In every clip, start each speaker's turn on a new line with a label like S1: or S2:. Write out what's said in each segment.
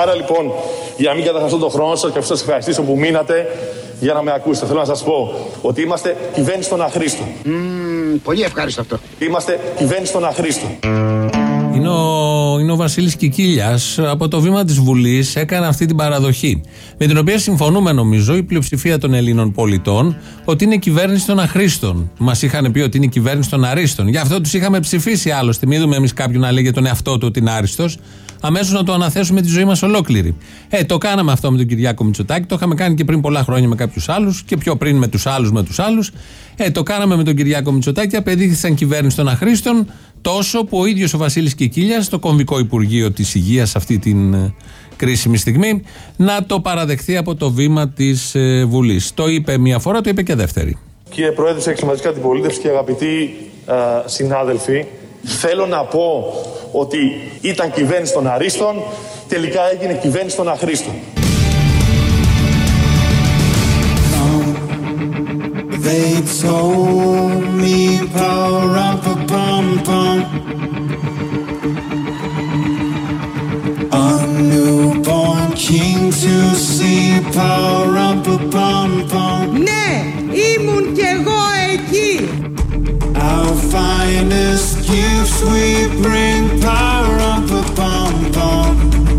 S1: Άρα λοιπόν, για να μην καταχαστώ τον χρόνο σας και σας ευχαριστήσω που μείνατε για να με ακούσετε, θέλω να σας πω ότι είμαστε κυβέρνηση των αχρήστων.
S2: Πολύ ευχάριστο αυτό.
S1: Είμαστε κυβέρνηση των αχρήστων.
S3: Είναι ο Βασίλης Κικίλιας από το βήμα της Βουλής έκανε αυτή την παραδοχή, με την οποία συμφωνούμε νομίζω η πλειοψηφία των Ελλήνων πολιτών, ότι είναι κυβέρνηση των αχρήστων. Μας είχαν πει ότι είναι κυβέρνηση των αρίστων. Γι' αυτό τους είχαμε ψηφίσει άλλωστε. Μην δούμε εμείς κάποιον να λέει για τον εαυτό του ότι είναι άριστος, αμέσως να το αναθέσουμε τη ζωή μας ολόκληρη. Το κάναμε αυτό με τον Κυριάκο Μητσοτάκη, το είχαμε κάνει και πριν πολλά χρόνια με κάποιους άλλους και πιο πριν με τους άλλους. Το κάναμε με τον Κυριάκο Μητσοτάκη, απεδείχθησαν κυβέρνηση των αχρήστων, τόσο που ο ίδιος ο Βασίλης Κικίλιας, στο κομβικό Υπουργείο της Υγείας αυτή την κρίσιμη στιγμή, να το παραδεχθεί από το βήμα της Βουλής. Το είπε μία φορά, το είπε και δεύτερη.
S1: Κύριε Πρόεδρε της Εξωματικής Αντιπολίτευσης και αγαπητοί συνάδελφοι, θέλω να πω ότι ήταν κυβέρνηση των αρίστων, τελικά έγινε κυβέρνηση των αχρήστων.
S4: They told me pa-rum-pa-pum-pum, a newborn king to see pa-rum-pa-pum-pum.
S5: Ναι, ήμουν κι εγώ εκεί.
S4: Our finest gifts we bring pa-rum-pa-pum-pum,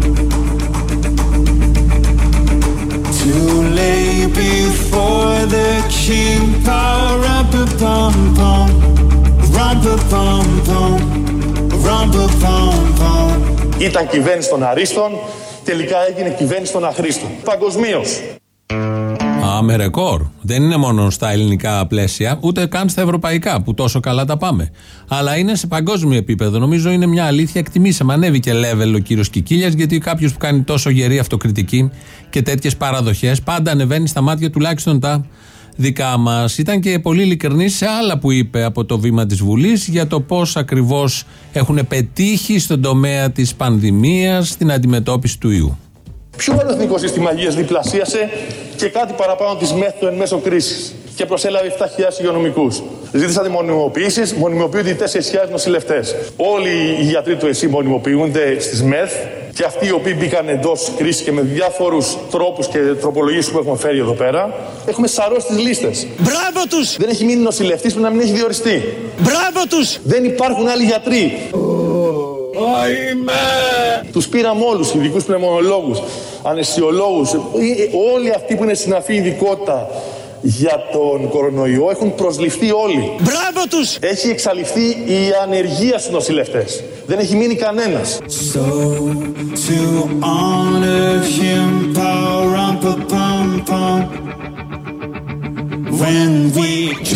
S4: to lay before the king. Pa-rum-pa-pum-pum, rum-pa-pum-pum, rum-pa-pum-pum.
S1: Ήταν κυβέρνηση των αρίστων, τελικά έγινε κυβέρνηση των αχρήστων. Παγκοσμίως.
S3: Με ρεκόρ. Δεν είναι μόνο στα ελληνικά πλαίσια, ούτε καν στα ευρωπαϊκά που τόσο καλά τα πάμε. Αλλά είναι σε παγκόσμιο επίπεδο. Νομίζω είναι μια αλήθεια. Εκτιμήσαμε. Ανέβηκε level ο κύριος Κικίλιας, γιατί κάποιος που κάνει τόσο γερή αυτοκριτική και τέτοιες παραδοχές πάντα ανεβαίνει στα μάτια τουλάχιστον τα δικά μας. Ήταν και πολύ ειλικρινής σε άλλα που είπε από το βήμα της Βουλής για το πώς ακριβώς έχουν πετύχει στον τομέα της πανδημίας στην αντιμετώπιση του ιού.
S1: Ποιο άλλο εθνικό σύστημα υγείας διπλασίασε και κάτι παραπάνω της μέθοδου εν μέσω κρίσης και προσέλαβε 7.000 υγειονομικούς. Ζήτησαν μονιμοποιήσεις, μονιμοποιούνται οι 4.000 νοσηλευτές. Όλοι οι γιατροί του ΕΣΥ μονιμοποιούνται στις ΜΕΘ και αυτοί οι οποίοι μπήκαν εντός κρίσης και με διάφορους τρόπους και τροπολογίες που έχουμε φέρει εδώ πέρα, έχουμε σαρώσει τις λίστες.
S2: Μπράβο τους!
S1: Δεν έχει μείνει νοσηλευτής που να μην έχει διοριστεί.
S2: Μπράβο τους!
S1: Δεν υπάρχουν άλλοι γιατροί. Τους πήραμε όλους, ειδικούς πνευμονολόγους, αναισθησιολόγους, όλοι αυτοί που είναι συναφή ειδικότητα για τον κορονοϊό έχουν προσληφθεί όλοι.
S2: Μπράβο τους!
S1: Έχει εξαλειφθεί η ανεργία στους νοσηλευτές. Δεν έχει μείνει κανένας.
S4: So to honor him, pa-rum-pa-pum-pum, when we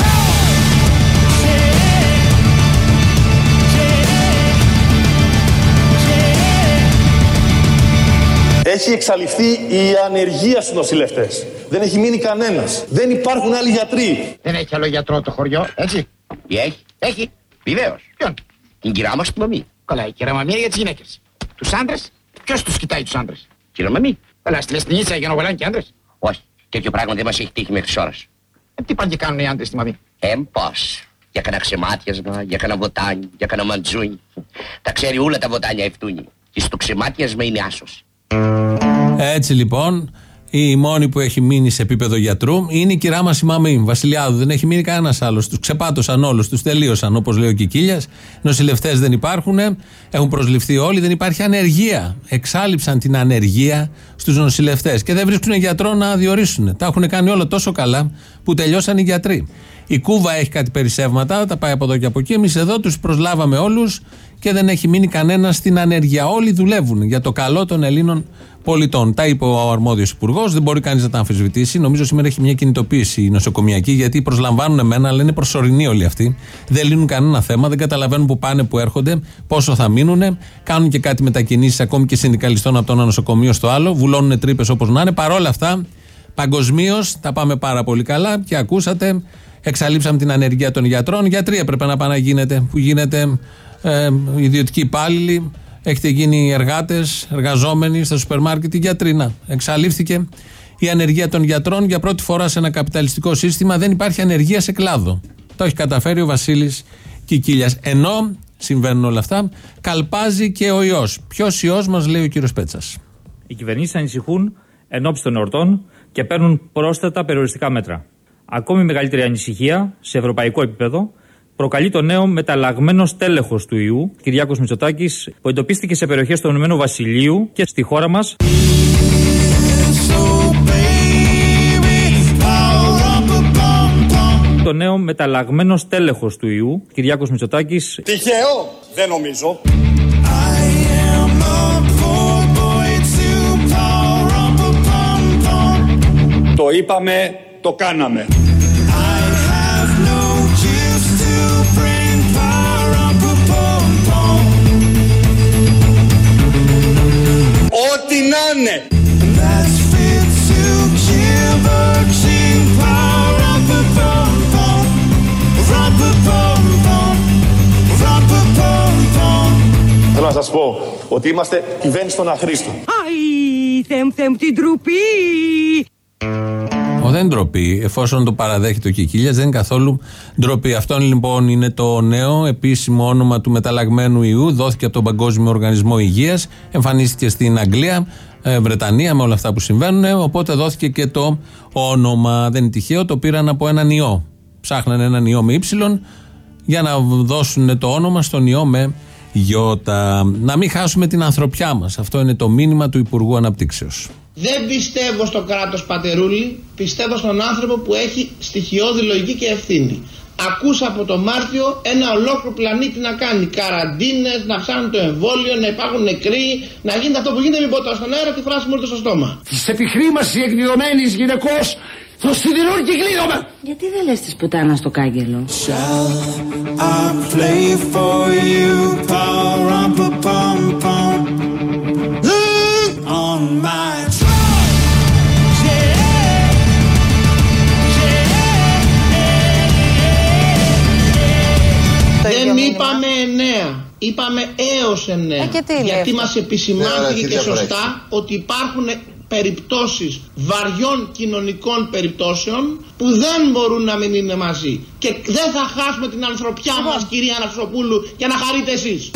S1: Έχει εξαλειφθεί η ανεργία στους νοσηλευτές. Δεν έχει μείνει κανένας. Δεν υπάρχουν άλλοι γιατροί.
S2: Δεν έχει άλλο γιατρό το χωριό, έτσι? Έχει, βεβαίως. Ποιον? Την κυρία μας τη Μαμή. Καλά, η κυρία Μαμή είναι για τις γυναίκες. Τους άντρες, ποιος τους κοιτάει τους άντρες? Κυρία Μαμή. Καλά, στη Λεστινίτσα για να γολάνε και άντρες. Όχι, τέτοιο πράγμα δεν μας έχει τύχει μέχρι ώρας. Τι πάνε και κάνουν οι άντρες στη Μαμή? Πώς? Για κανένα ξεμάτιασμα, για κανένα βοτάνι, για κανένα μαντζούνι. Τα ξέρει όλα τα βοτάνια ευτούνι. Και στο ξεμάτιασμα είναι άσος.
S3: Έτσι λοιπόν, η μόνη που έχει μείνει σε επίπεδο γιατρού είναι η κυρά μας η Μαμή Βασιλιάδου. Δεν έχει μείνει κανένας άλλος. Τους ξεπάτωσαν όλους, τους τελείωσαν, όπως λέει ο Κικίλιας. Νοσηλευτές δεν υπάρχουν, έχουν προσληφθεί όλοι, δεν υπάρχει ανεργία. Εξάλειψαν την ανεργία στους νοσηλευτές και δεν βρίσκουν γιατρό να διορίσουν. Τα έχουν κάνει όλα τόσο καλά που τελειώσαν οι γιατροί. Η Κούβα έχει κάτι περισσεύματα, τα πάει από εδώ και από εκεί. Εμείς εδώ τους προσλάβαμε όλους και δεν έχει μείνει κανένα στην ανεργία. Όλοι δουλεύουν για το καλό των Ελλήνων πολιτών. Τα είπε ο αρμόδιος υπουργός, δεν μπορεί κανείς να τα αμφισβητήσει. Νομίζω σήμερα έχει μια κινητοποίηση νοσοκομιακή, γιατί προσλαμβάνουν εμένα, αλλά είναι προσωρινοί όλοι αυτοί. Δεν λύνουν κανένα θέμα, δεν καταλαβαίνουν που πάνε, που έρχονται, πόσο θα μείνουν. Κάνουν και κάτι μετακινήσεις ακόμη και συνδικαλιστών από το ένα νοσοκομείο στο άλλο. Βουλώνουν τρύπες όπως να είναι. Παρόλα αυτά, παγκοσμίως τα πάμε πάρα πολύ καλά και ακούσατε. Εξαλείψαμε την ανεργία των γιατρών. Γιατροί έπρεπε να πάνε να γίνετε, που γίνεται ιδιωτικοί υπάλληλοι. Έχετε γίνει εργάτες, εργαζόμενοι στα σούπερ μάρκετ, γιατροί. Να, εξαλείφθηκε η ανεργία των γιατρών. Για πρώτη φορά σε ένα καπιταλιστικό σύστημα δεν υπάρχει ανεργία σε κλάδο. Το έχει καταφέρει ο Βασίλης Κικίλιας. Ενώ συμβαίνουν όλα αυτά, καλπάζει και ο ιός. Ποιος ιός μας λέει ο κύριος Πέτσας?
S6: Οι κυβερνήσεις ανησυχούν εν ώψη των εορτών και παίρνουν πρόσθετα περιοριστικά μέτρα. Ακόμη μεγαλύτερη ανησυχία σε ευρωπαϊκό επίπεδο προκαλεί το νέο μεταλλαγμένος τέλεχος του ιού, Κυριάκος Μητσοτάκης, που εντοπίστηκε σε περιοχές του Ηνωμένου Βασιλείου και στη χώρα μας. Το νέο μεταλλαγμένος τέλεχος του ιού, Κυριάκος Μητσοτάκης.
S7: Τυχαίο, δεν νομίζω. Το είπαμε, το κάναμε. Ό,τι να είναι.
S1: Θέλω να σας πω ότι είμαστε κυβέρνηση των αχρήστων.
S5: Αϊ, Θεέ μου την ντροπή.
S3: Δεν ντροπή, εφόσον το παραδέχεται ο Κικίλιας, δεν είναι καθόλου ντροπή. Αυτό λοιπόν είναι το νέο επίσημο όνομα του μεταλλαγμένου ιού. Δόθηκε από τον Παγκόσμιο Οργανισμό Υγείας, εμφανίστηκε στην Αγγλία, Βρετανία με όλα αυτά που συμβαίνουν. Οπότε δόθηκε και το όνομα. Δεν είναι τυχαίο, το πήραν από έναν ιό. Ψάχνανε έναν ιό με ύψιλον για να δώσουν το όνομα στον ιό με γιώτα. Να μην χάσουμε την ανθρωπιά μας. Αυτό είναι το μήνυμα του Υπουργού Αναπτύξεως.
S8: Δεν πιστεύω στο κράτος πατερούλη, πιστεύω στον άνθρωπο που έχει στοιχειώδη λογική και ευθύνη. Ακούσα από το Μάρτιο ένα ολόκληρο πλανήτη να κάνει καραντίνες, να ψάχνουν το εμβόλιο, να υπάρχουν νεκροί, να γίνεται αυτό που γίνεται. Μην πω τώρα στον αέρα τη φράση μου ήρθε στο στόμα.
S2: Της επιχρήμασης εκδηλωμένης γυναικός στο σιδηρούν και κλείνομαι.
S9: Γιατί δεν λες της πουτάνας στο κάγκελο?
S4: Shall I play for you? Pa-rum-pa-pum-pum. On my
S8: Δεν είπαμε 9, είπαμε έως 9. Γιατί μας επισημάνθηκε και σωστά ότι υπάρχουν περιπτώσεις βαριών κοινωνικών περιπτώσεων που δεν μπορούν να μην είναι μαζί. Και δεν θα χάσουμε την ανθρωπιά μας, κυρία Αναξοπούλου, για να χαρείτε εσείς.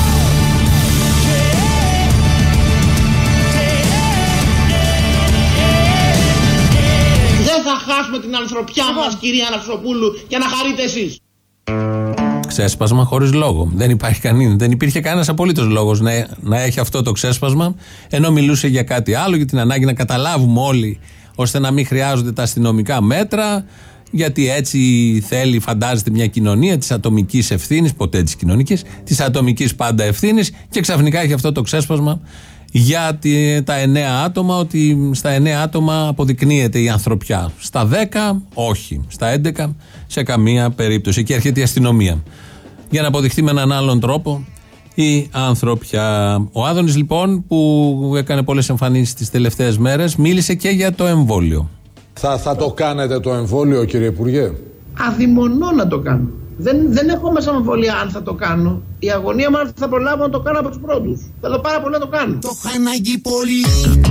S8: Δεν θα χάσουμε την ανθρωπιά μας, κυρία Αναξοπούλου, για να χαρείτε εσείς.
S3: Ξέσπασμα χωρίς λόγο. Δεν υπήρχε κανένας απολύτως λόγος να έχει αυτό το ξέσπασμα, ενώ μιλούσε για κάτι άλλο, για την ανάγκη να καταλάβουμε όλοι, ώστε να μην χρειάζονται τα αστυνομικά μέτρα, γιατί έτσι θέλει, φαντάζεται, μια κοινωνία της ατομικής ευθύνης, ποτέ της κοινωνικής, της ατομικής πάντα ευθύνης, και ξαφνικά έχει αυτό το ξέσπασμα για τα 9 άτομα, ότι στα 9 άτομα αποδεικνύεται η ανθρωπιά. Στα 10 όχι, στα 11 σε καμία περίπτωση. Και έρχεται η αστυνομία για να αποδειχθεί με έναν άλλον τρόπο η ανθρωπιά. Ο Άδωνης λοιπόν, που έκανε πολλές εμφανίσεις τις τελευταίες μέρες, μίλησε και για το εμβόλιο.
S10: Θα το κάνετε το εμβόλιο, κύριε Υπουργέ?
S8: Αδειμονώ να το κάνω. Δεν έχω μέσα αμφιβολία αν θα το κάνω. Η αγωνία μου αν θα προλάβω να το κάνω από τους πρώτους. Θέλω πάρα πολύ να το κάνω.
S4: Το έχω ανάγκη πολύ.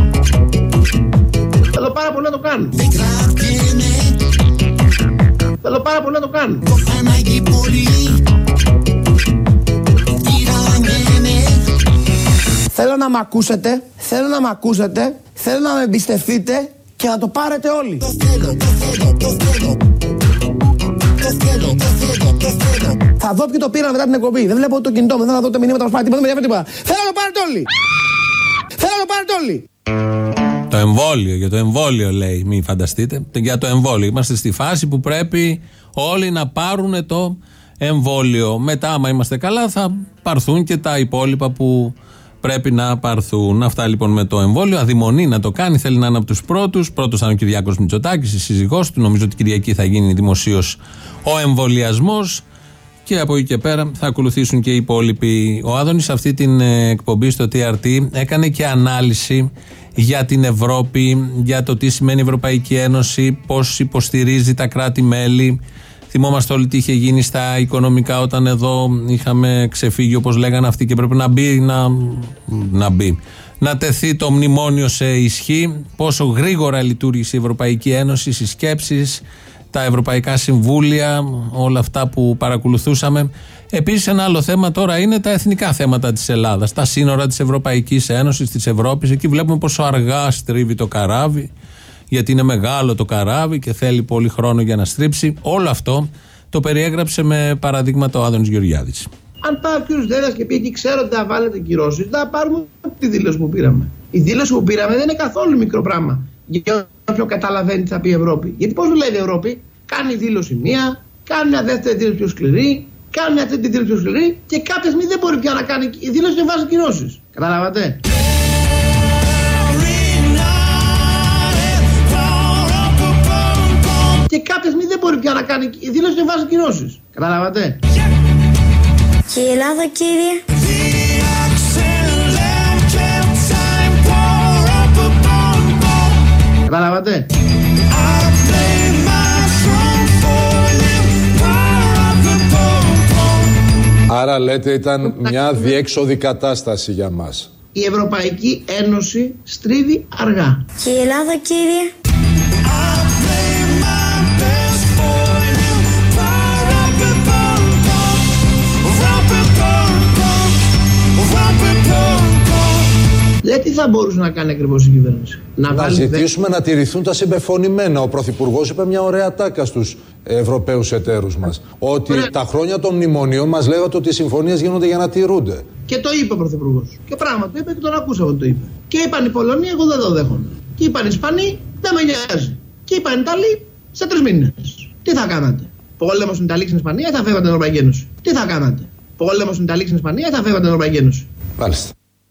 S8: Θέλω πάρα πολύ να το κάνω. Θέλω πάρα πολύ να το κάνω.
S4: Το έχω ανάγκη πολύ.
S8: Θέλω να μ' ακούσετε, θέλω να μ' ακούσετε, θέλω να με εμπιστευτείτε και να το πάρετε όλοι.
S4: Το θέλω, το θέλω, το θέλω. Το θέλω, το θέλω, το θέλω.
S8: Θα δω ποιοι το πήραν μετά την εκπομπή. Δεν βλέπω το κινητό μου, δεν θα δω το μηνύματα μας, τίποτα, τίποτα. Θέλω να το πάρετε όλοι. Θέλω να το πάρετε όλοι.
S3: Το εμβόλιο, για το εμβόλιο λέει, μην φανταστείτε. Για το εμβόλιο. Είμαστε στη φάση που πρέπει όλοι να πάρουν το εμβόλιο. Μετά, άμα είμαστε καλά, θα πάρθουν και τα υπόλοιπα που πρέπει να πάρθουν. Αυτά λοιπόν με το εμβόλιο. Αδειμονεί να το κάνει, θέλει να είναι από τους πρώτους. Πρώτος θα είναι ο Κυριάκος Μητσοτάκης, η σύζυγός του. Νομίζω ότι Κυριακή θα γίνει δημοσίως ο εμβολιασμός. Και από εκεί και πέρα θα ακολουθήσουν και οι υπόλοιποι. Ο Άδωνης σε αυτή την εκπομπή στο TRT έκανε και ανάλυση για την Ευρώπη, για το τι σημαίνει η Ευρωπαϊκή Ένωση, πώς υποστηρίζει τα κράτη-μέλη. Θυμόμαστε όλοι τι είχε γίνει στα οικονομικά όταν εδώ είχαμε ξεφύγει, όπως λέγανε αυτοί, και πρέπει να τεθεί το μνημόνιο σε ισχύ. Πόσο γρήγορα λειτουργήσε η Ευρωπαϊκή Ένωση, οι σκέψεις, τα ευρωπαϊκά συμβούλια, όλα αυτά που παρακολουθούσαμε. Επίσης, ένα άλλο θέμα τώρα είναι τα εθνικά θέματα της Ελλάδας, τα σύνορα της Ευρωπαϊκής Ένωσης, της Ευρώπης. Εκεί βλέπουμε πόσο αργά στρίβει το καράβι, γιατί είναι μεγάλο το καράβι και θέλει πολύ χρόνο για να στρίψει. Όλο αυτό το περιέγραψε με παραδείγματα ο Άδωνης Γεωργιάδης.
S8: Αν πάει ο κ. Δέδας και πει εκεί, ξέρω ότι θα βάλετε κυρώσεις, θα πάρουμε τη δήλωση που πήραμε. Η δήλωση που πήραμε δεν είναι καθόλου μικρό πράγμα για όποιον καταλαβαίνει τι θα πει η Ευρώπη. Γιατί πώς δουλεύει η Ευρώπη, κάνει δήλωση μία, κάνει μια δεύτερη δήλωση πιο σκληρή, κάνει μια τρίτη δήλωση πιο σκληρή και κάποια στιγμή δεν μπορεί πια να κάνει η δήλωση και βάζει κυρώσεις. Καταλάβατε. Και κάποια στιγμή δεν μπορεί πια να κάνει η δήλωση και βάζει κυρώσεις. Καταλάβατε.
S11: Και η Ελλάδα, κύριε.
S8: Καταλάβατε.
S10: Άρα λέτε ήταν μια διέξοδη κατάσταση για μας.
S8: Η Ευρωπαϊκή Ένωση στρίβει αργά.
S11: Και η Ελλάδα, κύριε.
S8: Τι θα μπορούσε να κάνει ακριβώς η κυβέρνηση?
S10: Να ζητήσουμε να τηρηθούν τα συμπεφωνημένα. Ο Πρωθυπουργός είπε μια ωραία τάκα στους Ευρωπαίους εταίρους μας. Ότι τα χρόνια των μνημονίων μας λέγατε ότι οι συμφωνίες γίνονται για να τηρούνται.
S8: Και το είπε ο Πρωθυπουργός. Και πράγματι το είπε και τον ακούσαμε ότι το είπε. Και είπαν οι Πολωνοί, εγώ δεν το δέχομαι. Και είπαν οι Ισπανοί, δεν με νοιάζει. Και είπαν οι Ιταλοί, σε 3 μήνες. Τι θα κάνατε? Πόλεμο στην Ιταλία στην Ισπανία ή θα φεύγατε την Ευρωπαϊκή Ένωση? Τι θα κάνατε? Πόλεμο στην Ιταλία στην Ισπανία ή θα φεύγατε την Ευρωπαϊκή Ένωση?
S10: Μάλιστα.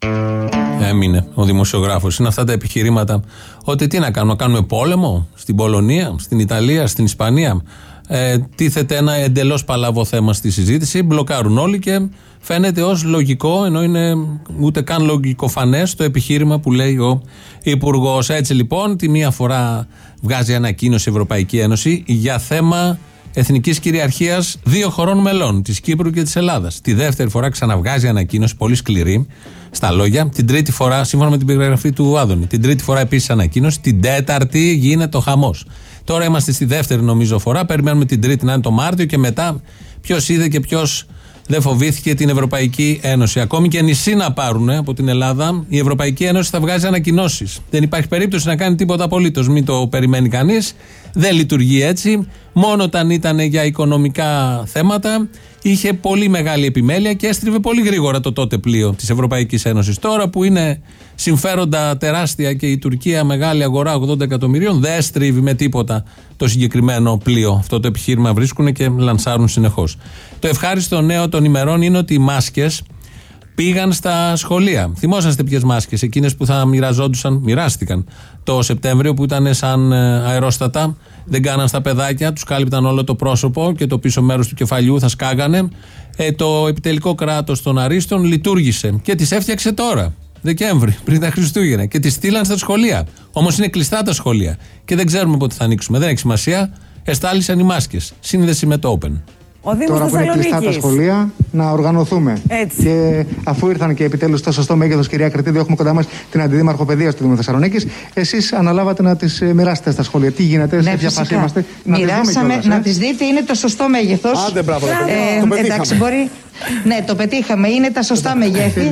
S3: Έμεινε ο δημοσιογράφος. Είναι αυτά τα επιχειρήματα ότι τι να κάνουμε, κάνουμε πόλεμο στην Πολωνία, στην Ιταλία, στην Ισπανία. Τίθεται ένα εντελώς παλαβό θέμα στη συζήτηση, μπλοκάρουν όλοι και φαίνεται ως λογικό, ενώ είναι ούτε καν λογικοφανές το επιχείρημα που λέει ο Υπουργός. Έτσι λοιπόν, τη μία φορά βγάζει ανακοίνωση η Ευρωπαϊκή Ένωση για θέμα εθνικής κυριαρχίας 2 χωρών μελών, της Κύπρου και της Ελλάδας. Τη δεύτερη φορά ξαναβγάζει ανακοίνωση, πολύ σκληρή στα λόγια. Την τρίτη φορά, σύμφωνα με την περιγραφή του Άδωνη, την τρίτη φορά επίσης ανακοίνωση. Την τέταρτη γίνεται ο χαμός. Τώρα είμαστε στη δεύτερη, νομίζω, φορά. Περιμένουμε την τρίτη να είναι το Μάρτιο και μετά ποιος είδε και ποιος δεν φοβήθηκε την Ευρωπαϊκή Ένωση. Ακόμη και νησί να πάρουν από την Ελλάδα, η Ευρωπαϊκή Ένωση θα βγάζει ανακοινώσεις. Δεν υπάρχει περίπτωση να κάνει τίποτα απολύτως. Μην το περιμένει κανείς. Δεν λειτουργεί έτσι. Μόνο όταν ήταν για οικονομικά θέματα είχε πολύ μεγάλη επιμέλεια και έστριβε πολύ γρήγορα το τότε πλοίο της Ευρωπαϊκής Ένωσης. Τώρα που είναι συμφέροντα τεράστια και η Τουρκία μεγάλη αγορά 80 εκατομμυρίων, δεν στρίβει με τίποτα το συγκεκριμένο πλοίο. Αυτό το επιχείρημα βρίσκουν και λανσάρουν συνεχώς. Το ευχάριστο νέο των ημερών είναι ότι οι μάσκες πήγαν στα σχολεία. Θυμόσαστε ποιες μάσκες? Εκείνες που θα μοιράστηκαν το Σεπτέμβριο, που ήταν σαν αερόστατα, δεν κάναν στα παιδάκια, τους κάλυπταν όλο το πρόσωπο και το πίσω μέρος του κεφαλιού θα σκάγανε. Το επιτελικό κράτος των Αρίστων λειτουργήσε και τις έφτιαξε τώρα, Δεκέμβρη, πριν τα Χριστούγεννα, και τις στείλαν στα σχολεία. Όμως είναι κλειστά τα σχολεία και δεν ξέρουμε πότε θα ανοίξουμε. Δεν έχει σημασία. Εστάλησαν οι μάσκες. Σύνδεση με το Open.
S12: Τώρα που είναι κλειστά τα σχολεία, να οργανωθούμε. Έτσι. Και αφού ήρθαν και επιτέλους στο σωστό μέγεθος, κυρία Κρετίδη, έχουμε κοντά μας την Αντιδήμαρχο Παιδείας του Δήμου Θεσσαλονίκης. Εσείς αναλάβατε να τις μοιράσετε στα σχολεία. Τι γίνεται, σε ποια φάση είμαστε?
S13: Μοιράσαμε, να τις δείτε, είναι το σωστό μέγεθος.
S10: Άντε, μπράβο, το πετύχαμε.
S13: Εντάξει, μπορεί. Ναι, το πετύχαμε, είναι τα σωστά μεγέθη.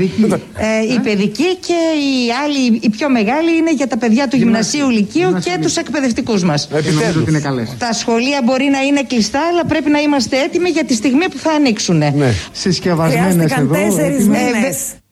S13: Η παιδική και η άλλη, η πιο μεγάλη, είναι για τα παιδιά του γυμνασίου, λυκείου και τους εκπαιδευτικούς μας. Τα σχολεία μπορεί να είναι κλειστά, αλλά πρέπει να είμαστε έτοιμοι για τη στιγμή που θα ανοίξουν.
S12: Ναι. Συσκευασμένες εδώ.
S5: 4 μήνες.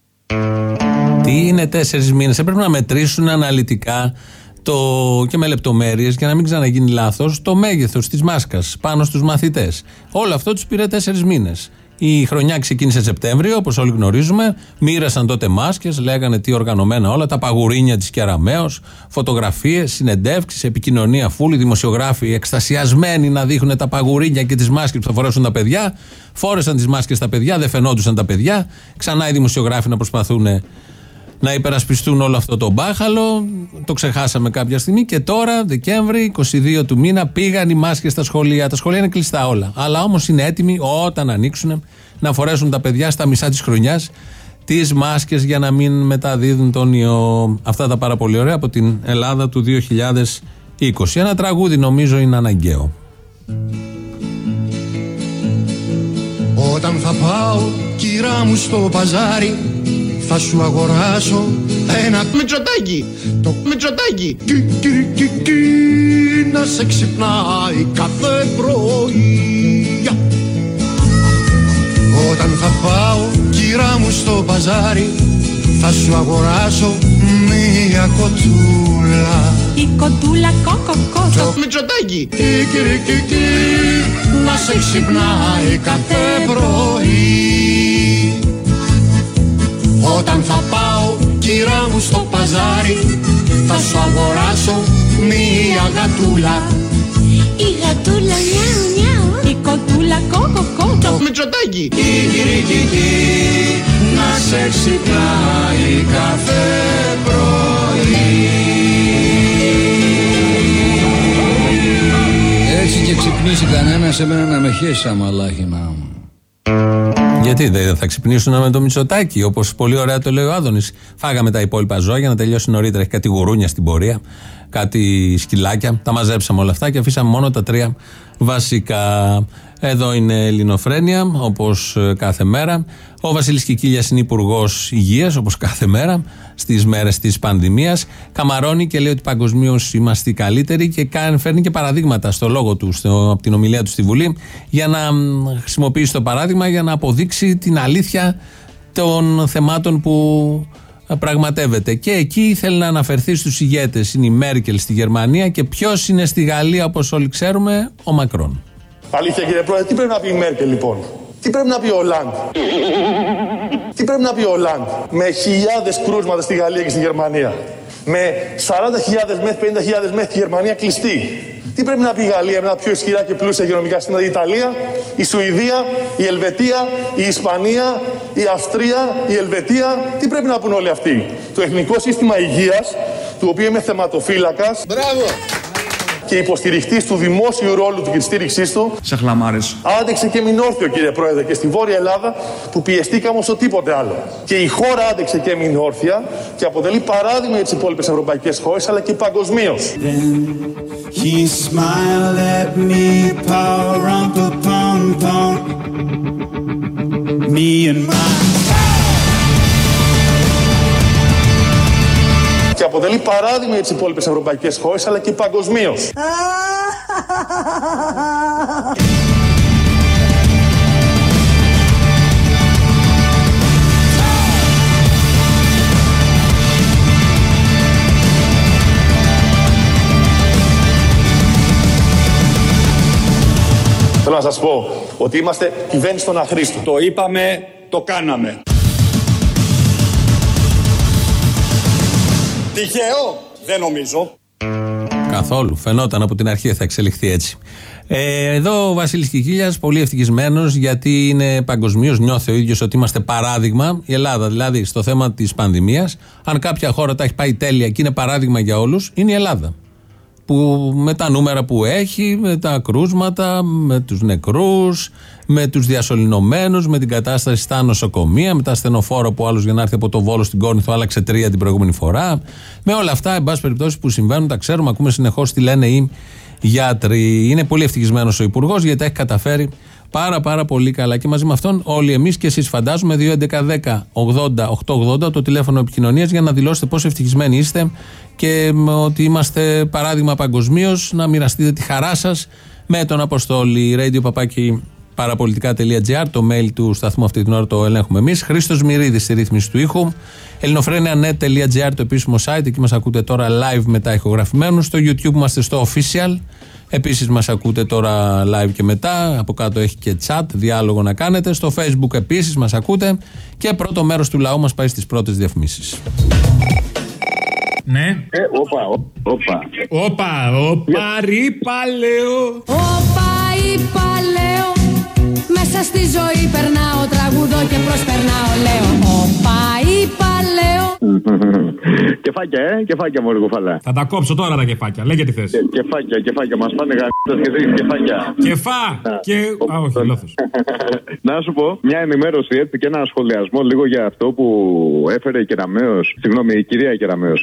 S3: Τι είναι 4 μήνες? Έπρεπε να μετρήσουν αναλυτικά και με λεπτομέρειες για να μην ξαναγίνει λάθος το μέγεθος της μάσκας πάνω στους μαθητές. Όλο αυτό τους πήρε 4 μήνες. Η χρονιά ξεκίνησε Σεπτέμβριο, όπως όλοι γνωρίζουμε. Μοίρασαν τότε μάσκες, λέγανε τι οργανωμένα όλα, τα παγουρίνια της Κεραμέως, φωτογραφίες, συνεντεύξεις, επικοινωνία φουλ, οι δημοσιογράφοι εκστασιασμένοι να δείχνουν τα παγουρίνια και τις μάσκες που θα φορέσουν τα παιδιά. Φόρεσαν τις μάσκες τα παιδιά, δεν φαινόντουσαν τα παιδιά. Ξανά οι δημοσιογράφοι να προσπαθούν να υπερασπιστούν όλο αυτό το μπάχαλο. Το ξεχάσαμε κάποια στιγμή και τώρα, Δεκέμβρη, 22 του μήνα, πήγαν οι μάσκες στα σχολεία. Τα σχολεία είναι κλειστά όλα. Αλλά όμως είναι έτοιμοι όταν ανοίξουν να φορέσουν τα παιδιά στα μισά της χρονιάς τις μάσκες για να μην μεταδίδουν τον ιό. Αυτά τα πάρα πολύ ωραία από την Ελλάδα του 2020. Ένα τραγούδι νομίζω είναι αναγκαίο.
S14: Όταν θα πάω, κυρά μου, στο παζάρι, θα σου αγοράσω ένα Μητσοτάκι. Το Μητσοτάκι. Να σε ξυπνάει κάθε πρωί. Όταν θα πάω, κυρά μου, στο παζάρι, θα σου αγοράσω μία κοτούλα.
S15: Η κοτούλα κοκοκό.
S14: Το Μητσοτάκι. Να σε ξυπνάει κάθε πρωί. Όταν θα πάω, κυρά μου, στο παζάρι, θα σου αγοράσω μία γατούλα.
S15: Η γατούλα νιάου νιάου. Η κοτούλα κοκοκό.
S14: Το Μητσοτάκι. Να σε ξυπνάει κάθε πρωί.
S16: Έτσι και ξυπνήσει κανένας, εμένα να με χέσει αμαλάχινα μου.
S3: Γιατί δεν θα ξυπνήσουν με το Μητσοτάκι, όπως πολύ ωραία το λέει ο Άδωνης. Φάγαμε τα υπόλοιπα ζώα για να τελειώσει νωρίτερα. Έχει κάτι γουρούνια στην πορεία, κάτι σκυλάκια. Τα μαζέψαμε όλα αυτά και αφήσαμε μόνο τα τρία βασικά. Εδώ είναι Ελληνοφρένεια, όπως κάθε μέρα. Ο Βασίλης Κικίλιας είναι υπουργός υγείας, όπως κάθε μέρα, στις μέρες της πανδημίας. Καμαρώνει και λέει ότι παγκοσμίως είμαστε οι καλύτεροι και φέρνει και παραδείγματα στο λόγο του, από την ομιλία του στη Βουλή, για να χρησιμοποιήσει το παράδειγμα για να αποδείξει την αλήθεια των θεμάτων που πραγματεύεται. Και εκεί θέλει να αναφερθεί στους ηγέτες. Είναι η Μέρκελ στη Γερμανία και ποιος είναι στη Γαλλία, όπως όλοι ξέρουμε, ο Μακρόν.
S1: Αλήθεια, κύριε Πρόεδρε, τι πρέπει να πει η Μέρκελ, λοιπόν? Τι πρέπει να πει ο Ολάντ? Τι πρέπει να πει ο Ολάντ με χιλιάδες κρούσματα στη Γαλλία και στη Γερμανία? Με 40.000 μεθ, 50.000 μεθ τη Γερμανία κλειστή. Τι πρέπει να πει η Γαλλία με ένα πιο ισχυρά και πλούσια υγειονομικά σύστημα? Η Ιταλία, η Σουηδία, η Ελβετία, η Ισπανία, η Αυστρία, η Ελβετία. Τι πρέπει να πούν όλοι αυτοί? Το Εθνικό Σύστημα Υγείας, του οποίου είμαι θεματοφύλακας. Μπράβο! Και υποστηριχτής του δημόσιου ρόλου του και της στήριξής του.
S17: Σε χλαμάρες.
S1: Άντεξε και μην όρθιο, κύριε Πρόεδρε, και στη Βόρεια Ελλάδα που πιεστήκαμε όσο τίποτε άλλο. Και η χώρα άντεξε και μην όρθια και αποτελεί παράδειγμα για τις υπόλοιπες ευρωπαϊκές χώρες αλλά και παγκοσμίως. Και αποτελεί παράδειγμα για τις υπόλοιπες ευρωπαϊκές χώρες αλλά και παγκοσμίως. Θέλω να σας πω ότι είμαστε κυβέρνηση των αχρήστων.
S7: Το είπαμε, το κάναμε. Τυχαίο, δεν νομίζω.
S3: Καθόλου. Φαινόταν από την αρχή θα εξελιχθεί έτσι. Εδώ ο Βασίλης Κικίλιας, πολύ ευτυχισμένος, γιατί είναι παγκοσμίως, νιώθει ο ίδιος ότι είμαστε παράδειγμα. Η Ελλάδα, δηλαδή, στο θέμα της πανδημίας, αν κάποια χώρα τα έχει πάει τέλεια και είναι παράδειγμα για όλους, είναι η Ελλάδα. Που με τα νούμερα που έχει, με τα κρούσματα, με τους νεκρούς, με τους διασωληνωμένους, με την κατάσταση στα νοσοκομεία, με τα ασθενοφόρα που άλλος για να έρθει από το Βόλο στην Κόρινθο άλλαξε 3 την προηγούμενη φορά. Με όλα αυτά, εν πάση περιπτώσει, που συμβαίνουν, τα ξέρουμε, ακούμε συνεχώς τι λένε οι γιατροί. Είναι πολύ ευτυχισμένος ο Υπουργός γιατί τα έχει καταφέρει πάρα πολύ καλά. Και μαζί με αυτόν όλοι εμείς και εσείς, φαντάζομαι, 2.11.10.80.880 το τηλέφωνο επικοινωνίας για να δηλώσετε πόσο ευτυχισμένοι είστε και ότι είμαστε παράδειγμα παγκοσμίως, να μοιραστείτε τη χαρά σας με τον Αποστόλη. radio.papaki.parapolitica.gr, το mail του σταθμού αυτή την ώρα το ελέγχουμε εμείς. Χρήστος Μυρίδης στη ρύθμιση του ήχου. ελληνοφρένια.net.gr, το επίσημο site, εκεί μας ακούτε τώρα live μετά ηχογραφημένους. Στο YouTube είμαστε στο official. Επίσης μας ακούτε τώρα live και μετά. Από κάτω έχει και chat, διάλογο να κάνετε. Στο Facebook επίσης μας ακούτε. Και πρώτο μέρος του λαού μας πάει στις πρώτες διαφημίσεις.
S6: Ναι. Όπα, ρήπα λέω.
S15: Όπα, είπα λέω. Μέσα στη ζωή περνάω, τραγουδώ και προσπερνάω, λέω. Όπα, είπα λέω.
S17: Κεφάκια μόλι κουφαλά.
S6: Θα τα κόψω τώρα τα κεφάκια. Λέγε τι θες.
S17: Κεφάκια. Μας πάνε γαμίτες και τρεις κεφάκια.
S6: Όχι, λάθος.
S17: Να σου πω μια ενημέρωση έτσι και ένα σχολιασμό λίγο για αυτό που έφερε η Κεραμέως. Συγγνώμη, η κυρία Κεραμέως.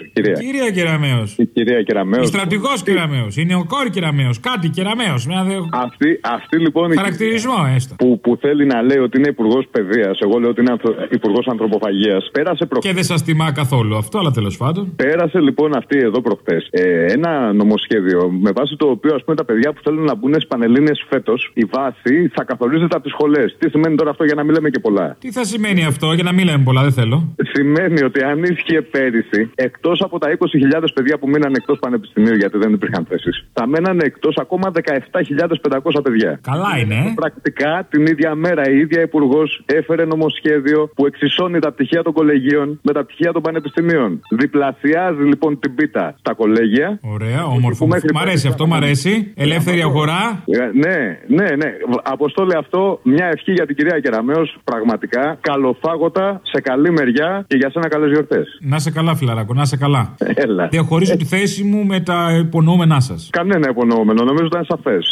S17: Η κυρία Κεραμέως.
S6: Η στρατηγός Κεραμέως. Η νεοκόρη Κεραμέως. Κάτι Κεραμέως.
S17: Αυτή λοιπόν.
S6: Χαρακτηρισμό έστω.
S17: Που θέλει να λέει ότι είναι υπουργός παιδείας. Εγώ λέω ότι είναι υπουργός ανθρωποφαγίας. Πέρασε προχθές.
S6: Και δεν σας τιμά καθόλου αυτό, αλλά τέλος πάντων.
S17: Πέρασε λοιπόν αυτή εδώ προχθές ένα νομοσχέδιο με βάση το οποίο ας πούμε τα παιδιά που θέλουν να μπουν στις Πανελλήνιες φέτος η βάση θα καθορίζεται από τις σχολές. Τι σημαίνει τώρα αυτό για να μην λέμε και πολλά?
S6: Τι θα σημαίνει αυτό για να μην λέμε πολλά, δεν θέλω.
S17: Σημαίνει ότι αν ίσχυε πέρυσι, εκτός από τα 20.000 παιδιά που μείναν εκτός πανεπιστημίου γιατί δεν υπήρχαν θέσεις, θα μέναν εκτός ακόμα 17.500 παιδιά.
S6: Καλά είναι.
S17: Πρακτικά την ίδια μέρα η ίδια υπουργός έφερε νομοσχέδιο που εξισώνει τα πτυχία των κολεγίων με τα πτυχία των πανεπιστημίων. Διπλασιάζει λοιπόν την πίτα στα κολέγια.
S6: Ωραία, όμορφο. Μ' αρέσει αυτό, μ' αρέσει. Ελεύθερη αγορά.
S17: Ναι. Αποστόλη αυτό, μια ευχή για την κυρία Κεραμέως. Πραγματικά καλοφάγωτα, σε καλή μεριά και για σένα καλές γιορτές.
S6: Να σε καλά, φιλαράκο, να σε καλά.
S17: Έλα.
S6: Διαχωρίζω τη θέση μου με τα υπονοούμενά σας.
S17: Κανένα υπονοούμενο, νομίζω ότι ήταν σαφές.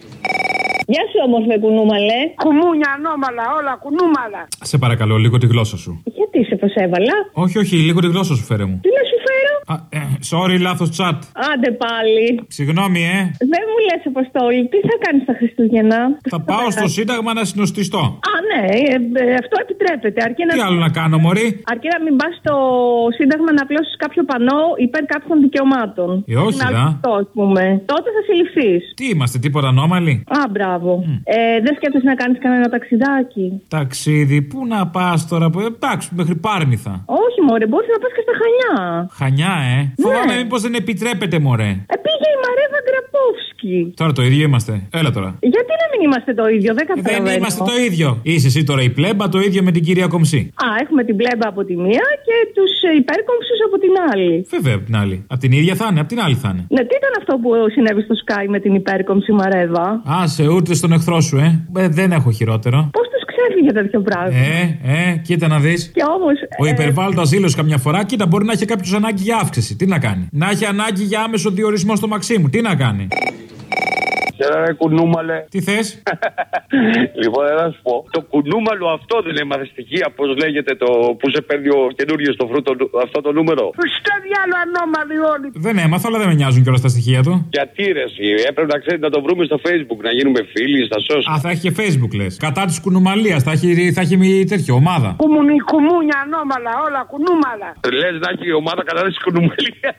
S18: Γεια σου όμορφε κουνούμαλε.
S5: Κουμούνια, ανώμαλα, όλα κουνούμαλα.
S6: Σε παρακαλώ, λίγο τη γλώσσα σου.
S18: Γιατί σε προσέβαλα?
S6: Όχι, λίγο τη γλώσσα σου φέρε μου.
S18: Τι να σου φέρω?
S6: Sorry, λάθος chat.
S18: Άντε πάλι.
S6: Συγγνώμη,
S18: Δεν μου λες, Αποστόλη, τι θα κάνεις τα Χριστούγεννα?
S6: Θα πάω στο Σύνταγμα να συνοστιστώ.
S18: Ναι, αυτό επιτρέπεται.
S6: Τι άλλο να κάνω, μωρή?
S18: Αρκεί να μην πας στο Σύνταγμα να απλώσεις κάποιο πανό υπέρ κάποιων δικαιωμάτων.
S6: Όχι,
S18: τότε θα συλληφθείς.
S6: Τι είμαστε, τίποτα ανώμαλοι?
S18: Μπράβο. Δεν σκέφτεσαι να κάνεις κανένα ταξιδάκι?
S6: Ταξίδι, πού να πας τώρα? Εντάξει, μέχρι Πάρνηθα.
S18: Όχι, μωρέ, μπορείς να πας και στα Χανιά.
S6: Χανιά, Φοβάμαι μήπως δεν επιτρέπεται, μωρέ.
S18: Πήγε η Μαρέβα Γκραπόφσκι.
S6: Τώρα το ίδιο είμαστε. Έλα τώρα.
S18: Γιατί να μην είμαστε το ίδιο, δεν καταλαβαίνω.
S6: Δεν είμαστε το ίδιο. Είσαι εσύ τώρα η πλέμπα, το ίδιο με την κυρία Κομψή.
S18: Έχουμε την πλέμπα από τη μία και τους υπέρκομψους από την άλλη.
S6: Βέβαια από την άλλη. Από την ίδια θα είναι, από την άλλη θα είναι.
S18: Ναι, τι ήταν αυτό που συνέβη στο Sky με την υπέρκομψη Μαρέβα?
S6: Άσε, ούτε στον εχθρό σου, δεν έχω χειρότερο.
S18: Πώς τους ξέφυγε τέτοιο πράγμα?
S6: Κοίτα να δεις.
S18: Και όμως,
S6: ο υπερβάλλοντας ζήλος καμιά φορά, κοίτα, μπορεί να έχει κάποιος ανάγκη για αύξηση. Τι να κάνει? Να έχει ανάγκη για άμεσο διορισμό στο Μαξίμου. Τι να κάνει?
S19: Ρε κουνούμαλε.
S6: Τι θες?
S19: Λοιπόν, να σου πω. Το κουνούμαλο αυτό δεν έμαθε στοιχεία, πώς λέγεται, το που σε παίρνει ο καινούριος στο φρούτο, αυτό το νούμερο.
S5: Στο διάλο ανώμαλοι όλοι.
S6: Δεν έμαθα, αλλά δεν με νοιάζουν κιόλας τα στοιχεία του.
S19: Γιατί ρε, έπρεπε να ξέρετε να το βρούμε στο Facebook, να γίνουμε φίλοι, στα social.
S6: Θα έχει και Facebook λες. Κατά της κουνουμαλίας, θα έχει τέτοιο ομάδα.
S5: Κουμούνια, ανώμαλα, όλα κουνούμαλα.
S19: Λες να έχει ομάδα κατά της κουνουμαλίας.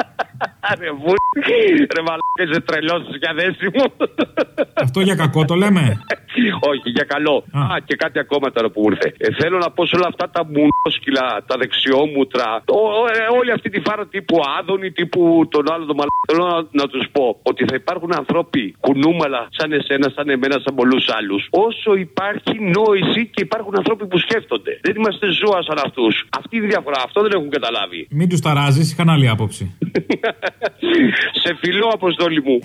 S19: Ρε μαλάκα, είσαι τρελός για δέση μου.
S6: Αυτό για κακό το λέμε?
S19: Όχι, για καλό. Και κάτι ακόμα τώρα που μου ήρθε. Θέλω να πω σε όλα αυτά τα μουνόσκυλα, τα δεξιόμουτρα, όλη αυτή τη φάρα τύπου Άδωνη, τύπου τον άλλο τον μαλάκα. Θέλω να τους πω ότι θα υπάρχουν ανθρώποι κουνούμαλα σαν εσένα, σαν εμένα, σαν πολλούς άλλους. Όσο υπάρχει νόηση και υπάρχουν άνθρωποι που σκέφτονται. Δεν είμαστε ζώα σαν αυτούς. Αυτή είναι η διαφορά. Αυτό δεν έχουν καταλάβει.
S6: Μην τους ταράζεις, είχαν άλλη άποψη.
S19: Σε φιλό, Αποστόλη μου.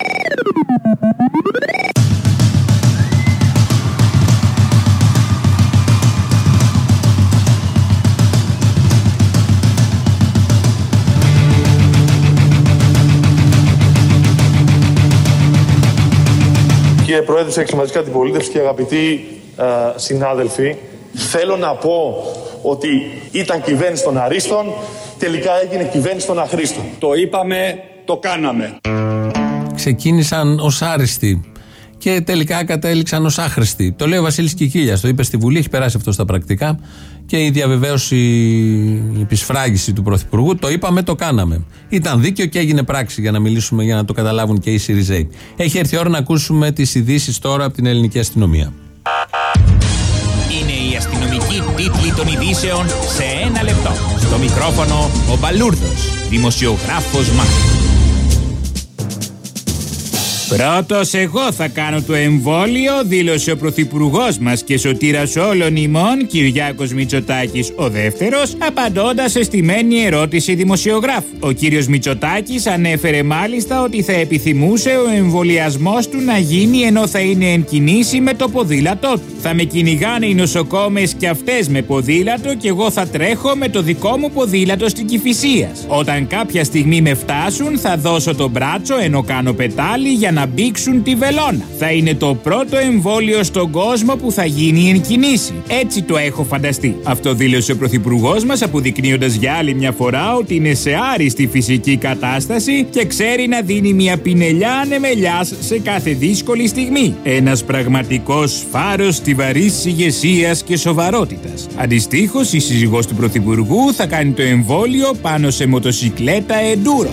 S1: Κύριε Πρόεδρε της Εξωματικής Αντιπολίτευσης και αγαπητοί συνάδελφοι, θέλω να πω ότι ήταν κυβέρνηση των αρίστων, τελικά έγινε κυβέρνηση των αχρήστων.
S7: Το είπαμε, το κάναμε.
S3: Ξεκίνησαν ως άριστοι και τελικά κατέληξαν ως άχρηστοι. Το λέει ο Βασίλης Κικίλιας, το είπε στη Βουλή, έχει περάσει αυτό στα πρακτικά και η διαβεβαίωση, η επισφράγιση του Πρωθυπουργού, το είπαμε, το κάναμε. Ήταν δίκαιο και έγινε πράξη, για να μιλήσουμε, για να το καταλάβουν και οι Σιριζέοι. Έχει έρθει η ώρα να ακούσουμε τις ειδήσεις τώρα από την ελληνική αστυνομία.
S20: Είναι η αστυνομική τίτλη των ειδήσεων σε ένα λεπτό. Στο μικρόφωνο ο Μπαλούρδος, δημοσιογράφος Μάρκος. Πρώτος εγώ θα κάνω το εμβόλιο, δήλωσε ο πρωθυπουργός μας και σωτήρας όλων ημών, Κυριάκος Μητσοτάκης ο δεύτερος, απαντώντας σε στημένη ερώτηση δημοσιογράφου. Ο κύριος Μητσοτάκης ανέφερε μάλιστα ότι θα επιθυμούσε ο εμβολιασμός του να γίνει ενώ θα είναι εν κινήσει με το ποδήλατό του. Θα με κυνηγάνε οι νοσοκόμες και αυτές με ποδήλατο και εγώ θα τρέχω με το δικό μου ποδήλατο στην Κηφισίας. Όταν κάποια στιγμή με φτάσουν θα δώσω το μπράτσο ενώ κάνω πετάλι για να μπήξουν τη βελόνα. Θα είναι το πρώτο εμβόλιο στον κόσμο που θα γίνει εν κινήσει. Έτσι το έχω φανταστεί. Αυτό δήλωσε ο πρωθυπουργός μας, αποδεικνύοντας για άλλη μια φορά ότι είναι σε άριστη φυσική κατάσταση και ξέρει να δίνει μια πινελιά ανεμελιάς σε κάθε δύσκολη στιγμή. Ένας πραγματικός φάρος στιβαρής ηγεσίας και σοβαρότητας. Αντιστοίχως, η σύζυγός του πρωθυπουργού θα κάνει το εμβόλιο πάνω σε μοτοσικλέτα εντούρο.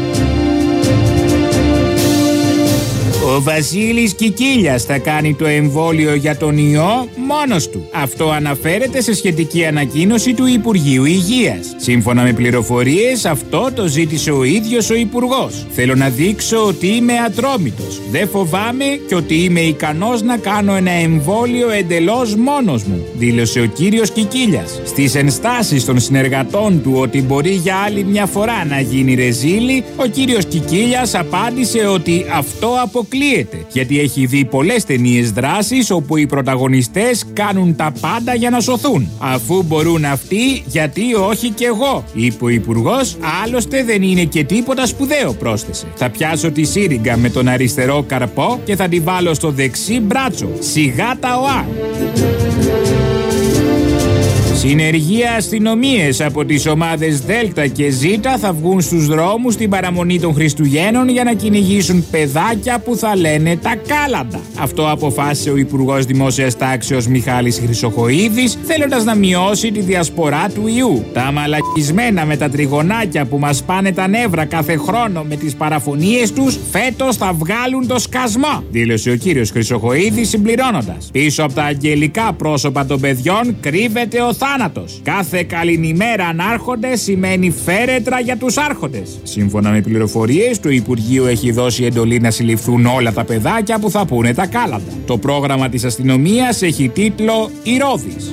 S20: Ο Βασίλης Κικίλιας θα κάνει το εμβόλιο για τον ιό μόνος του. Αυτό αναφέρεται σε σχετική ανακοίνωση του Υπουργείου Υγείας. Σύμφωνα με πληροφορίες, αυτό το ζήτησε ο ίδιος ο Υπουργός. Θέλω να δείξω ότι είμαι ατρόμητος. Δεν φοβάμαι και ότι είμαι ικανός να κάνω ένα εμβόλιο εντελώς μόνος μου, δήλωσε ο κύριος Κικίλιας. Στις ενστάσεις των συνεργατών του ότι μπορεί για άλλη μια φορά να γίνει ρεζίλη, ο κύριος Κικίλιας απάντησε ότι αυτό αποκλείεται, γιατί έχει δει πολλές ταινίες δράσης όπου οι πρωταγωνιστές κάνουν τα πάντα για να σωθούν. Αφού μπορούν αυτοί, γιατί όχι κι εγώ, είπε ο Υπουργός. Άλλωστε δεν είναι και τίποτα σπουδαίο, πρόσθεσε. Θα πιάσω τη σύριγγα με τον αριστερό καρπό και θα τη βάλω στο δεξί μπράτσο. Σιγά τα οά. Συνεργεία αστυνομίες από τις ομάδες Δέλτα και Ζήτα θα βγουν στους δρόμους την παραμονή των Χριστουγέννων για να κυνηγήσουν παιδάκια που θα λένε τα κάλαντα. Αυτό αποφάσισε ο Υπουργός Δημόσιας Τάξεως Μιχάλης Χρυσοχοΐδης, θέλοντας να μειώσει τη διασπορά του ιού. Τα μαλακισμένα με τα τριγωνάκια που μας πάνε τα νεύρα κάθε χρόνο με τις παραφωνίες τους, φέτος θα βγάλουν το σκασμό, δήλωσε ο κύριος Χρυσοχοΐδης συμπληρώνοντας. Πίσω από τα αγγελικά πρόσωπα των παιδιών κρύβεται ο θάνατος. Κάθε καληνημέρα ανάρχοντες σημαίνει φέρετρα για τους άρχοντες. Σύμφωνα με πληροφορίες, το Υπουργείο έχει δώσει εντολή να συλληφθούν όλα τα παιδάκια που θα πούνε τα κάλαντα. Το πρόγραμμα της αστυνομίας έχει τίτλο «Ηρώδης».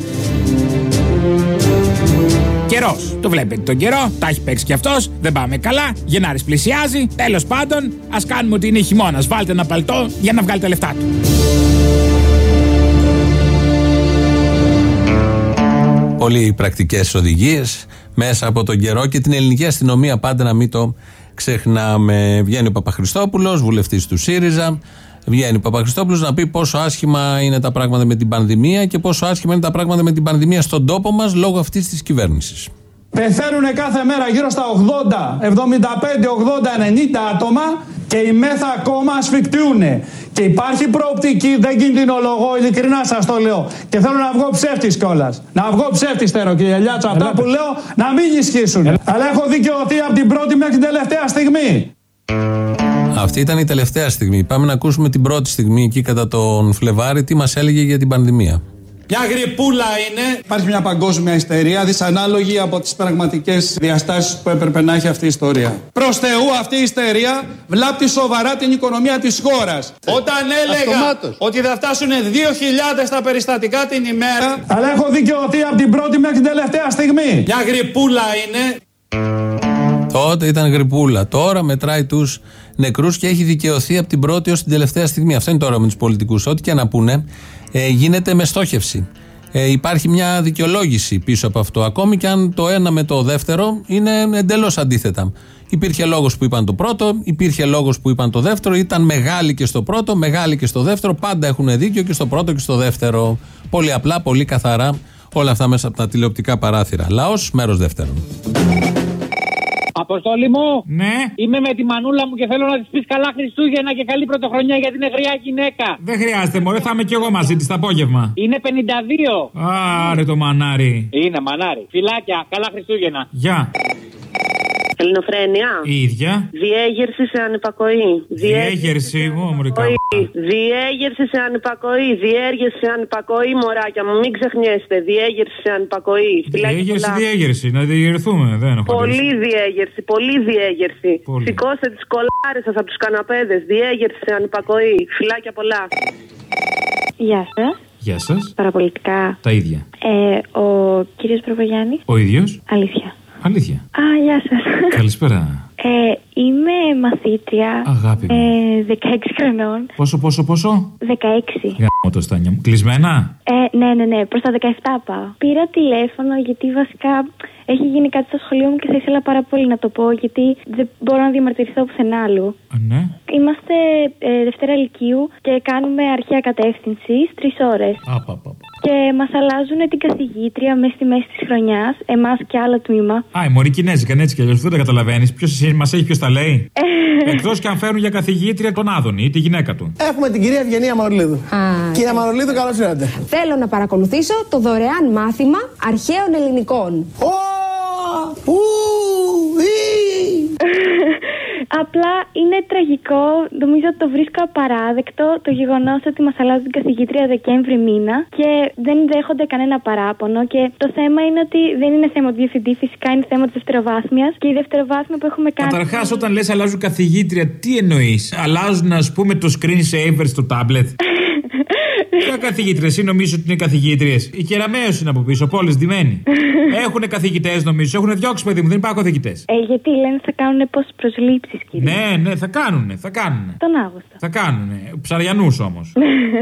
S20: Καιρός. Το βλέπετε τον καιρό, τα έχει παίξει κι αυτός, δεν πάμε καλά, Γενάρης πλησιάζει, τέλος πάντων, ας κάνουμε ότι είναι χειμώνας, βάλτε ένα παλτό για να βγάλει τα λεφτά του.
S3: Πολύ πρακτικές οδηγίες μέσα από τον καιρό και την ελληνική αστυνομία, πάντα να μην το ξεχνάμε. Βγαίνει ο Παπαχριστόπουλος, βουλευτής του ΣΥΡΙΖΑ. Βγαίνει ο Παπαχριστόπουλος να πει πόσο άσχημα είναι τα πράγματα με την πανδημία και πόσο άσχημα είναι τα πράγματα με την πανδημία στον τόπο μας λόγω αυτής της κυβέρνησης.
S21: Πεθαίνουν κάθε μέρα γύρω στα 80, 75, 80, 90 άτομα και οι μέθα ακόμα ασφικτιούν. Και υπάρχει προοπτική, δεν κινδυνολογώ, ειλικρινά σας το λέω. Και θέλω να βγω ψεύτης κιόλας. Να βγω ψεύτης θέλω, κύριε Λιάτσο. Αυτά που λέω να μην ισχύσουν. Αλλά έχω δικαιωθεί από την πρώτη μέχρι την τελευταία στιγμή.
S3: Αυτή ήταν η τελευταία στιγμή. Πάμε να ακούσουμε την πρώτη στιγμή εκεί κατά τον Φλεβάρη τι μας έλεγε για την πανδημία.
S21: Μια γρυπούλα είναι. Υπάρχει μια παγκόσμια ιστερία δυσανάλογη από τις πραγματικές διαστάσεις που έπρεπε να έχει αυτή η ιστορία. Προς Θεού, αυτή η ιστερία βλάπτει σοβαρά την οικονομία της χώρας. Όταν έλεγα ότι θα φτάσουν 2.000 τα περιστατικά την ημέρα. Αλλά έχω δικαιωθεί από την πρώτη μέχρι την τελευταία στιγμή. Μια γρυπούλα είναι.
S3: Τότε ήταν γρυπούλα. Τώρα μετράει τους νεκρούς και έχει δικαιωθεί από την πρώτη ως την τελευταία στιγμή. Αυτό είναι τώρα με τους πολιτικούς. Ό,τι και να πούνε, γίνεται με στόχευση. Υπάρχει μια δικαιολόγηση πίσω από αυτό. Ακόμη και αν το ένα με το δεύτερο είναι εντελώς αντίθετα. Υπήρχε λόγος που είπαν το πρώτο, υπήρχε λόγος που είπαν το δεύτερο. Ήταν μεγάλοι και στο πρώτο, μεγάλοι και στο δεύτερο. Πάντα έχουν δίκιο και στο πρώτο και στο δεύτερο. Πολύ απλά, πολύ καθαρά. Όλα αυτά μέσα από τα τηλεοπτικά παράθυρα. Λαός, μέρος δεύτερον.
S22: Αποστόλη μου,
S20: ναι.
S22: Είμαι με τη μανούλα μου και θέλω να της πεις καλά Χριστούγεννα και καλή πρωτοχρονιά γιατί είναι γριά γυναίκα.
S20: Δεν χρειάζεται, μωρέ, θα είμαι κι εγώ μαζί της το απόγευμα.
S22: Είναι 52.
S20: Άρε το μανάρι.
S22: Είναι μανάρι. Φιλάκια, καλά Χριστούγεννα.
S20: Γεια.
S2: Ελληνοφρένεια.
S20: Η ίδια.
S2: Διέγερση σε ανυπακοή.
S20: Διέγερση, μωρικά.
S2: Διέγερση σε ανυπακοή. Διέγερση σε ανυπακοή, μωράκια μου. Μην ξεχνιέστε. Διέγερση σε ανυπακοή.
S20: Διέγερση. Να διεγερθούμε. Δεν έχω
S2: πολύ διέγερση. Πολύ διέγερση. Σηκώστε τις κολάρες σας από τους καναπέδες. Διέγερση σε ανυπακοή. Φιλάκια πολλά.
S9: Γεια σας.
S20: Γεια σας.
S9: Παραπολιτικά.
S20: Τα ίδια.
S9: Ο κύριος Προβογιάννης.
S20: Ο ίδιος.
S9: Αλήθεια.
S20: Αλήθεια.
S9: Γεια σας.
S20: Καλησπέρα.
S9: Είμαι μαθήτρια.
S20: Αγάπη μου.
S9: 16 χρονών.
S20: Πόσο?
S9: 16.
S20: Γάμο το στάνια μου. Κλεισμένα?
S9: Ναι. Προς τα 17 πάω. Πήρα τηλέφωνο γιατί βασικά έχει γίνει κάτι στο σχολείο μου και θα ήθελα πάρα πολύ να το πω γιατί δεν μπορώ να διαμαρτυρηθώ πουθενά άλλου.
S20: Ναι.
S9: Είμαστε Δευτέρα Λυκείου και κάνουμε αρχαία κατεύθυνση 3 ώρες. Και μας αλλάζουν την καθηγήτρια μέσα στη μέση της χρονιάς, εμάς και άλλο τμήμα.
S20: Η μωρή Κινέζικα, έτσι κι αλλιώς δεν τα καταλαβαίνεις. Μας έχει, ποιος τα λέει. Εκτός και αν φέρουν για καθηγήτρια τον Άδωνη ή τη γυναίκα του.
S23: Έχουμε την κυρία Ευγενία Μανολίδου. Κυρία Μανολίδου, καλώς ήρθατε.
S24: Θέλω να παρακολουθήσω το δωρεάν μάθημα αρχαίων ελληνικών.
S9: Απλά είναι τραγικό, νομίζω ότι το βρίσκω απαράδεκτο το γεγονός ότι μας αλλάζουν την καθηγήτρια Δεκέμβρη μήνα και δεν δέχονται κανένα παράπονο. Και το θέμα είναι ότι δεν είναι θέμα του διευθυντή, φυσικά είναι θέμα της δευτεροβάθμιας. Και η δευτεροβάθμια που έχουμε κάνει. Καταρχάς,
S20: όταν λες αλλάζουν καθηγήτρια, τι εννοείς? Αλλάζουν, ας πούμε, το screen saver στο tablet? Ποια καθηγήτρια, εσύ νομίζεις ότι είναι καθηγήτριες? Η Κεραμέως είναι από πίσω, από όλες ντυμένοι. Έχουνε καθηγητές, νομίζω. Έχουνε διώξει, παιδί μου, δεν υπάρχουν καθηγητές.
S9: Γιατί λένε θα κάνουν πόσες προσλήψεις, κύριε.
S20: Ναι, θα κάνουνε.
S9: Τον Αύγουστο.
S20: Θα κάνουνε. Ψαριανούς όμως.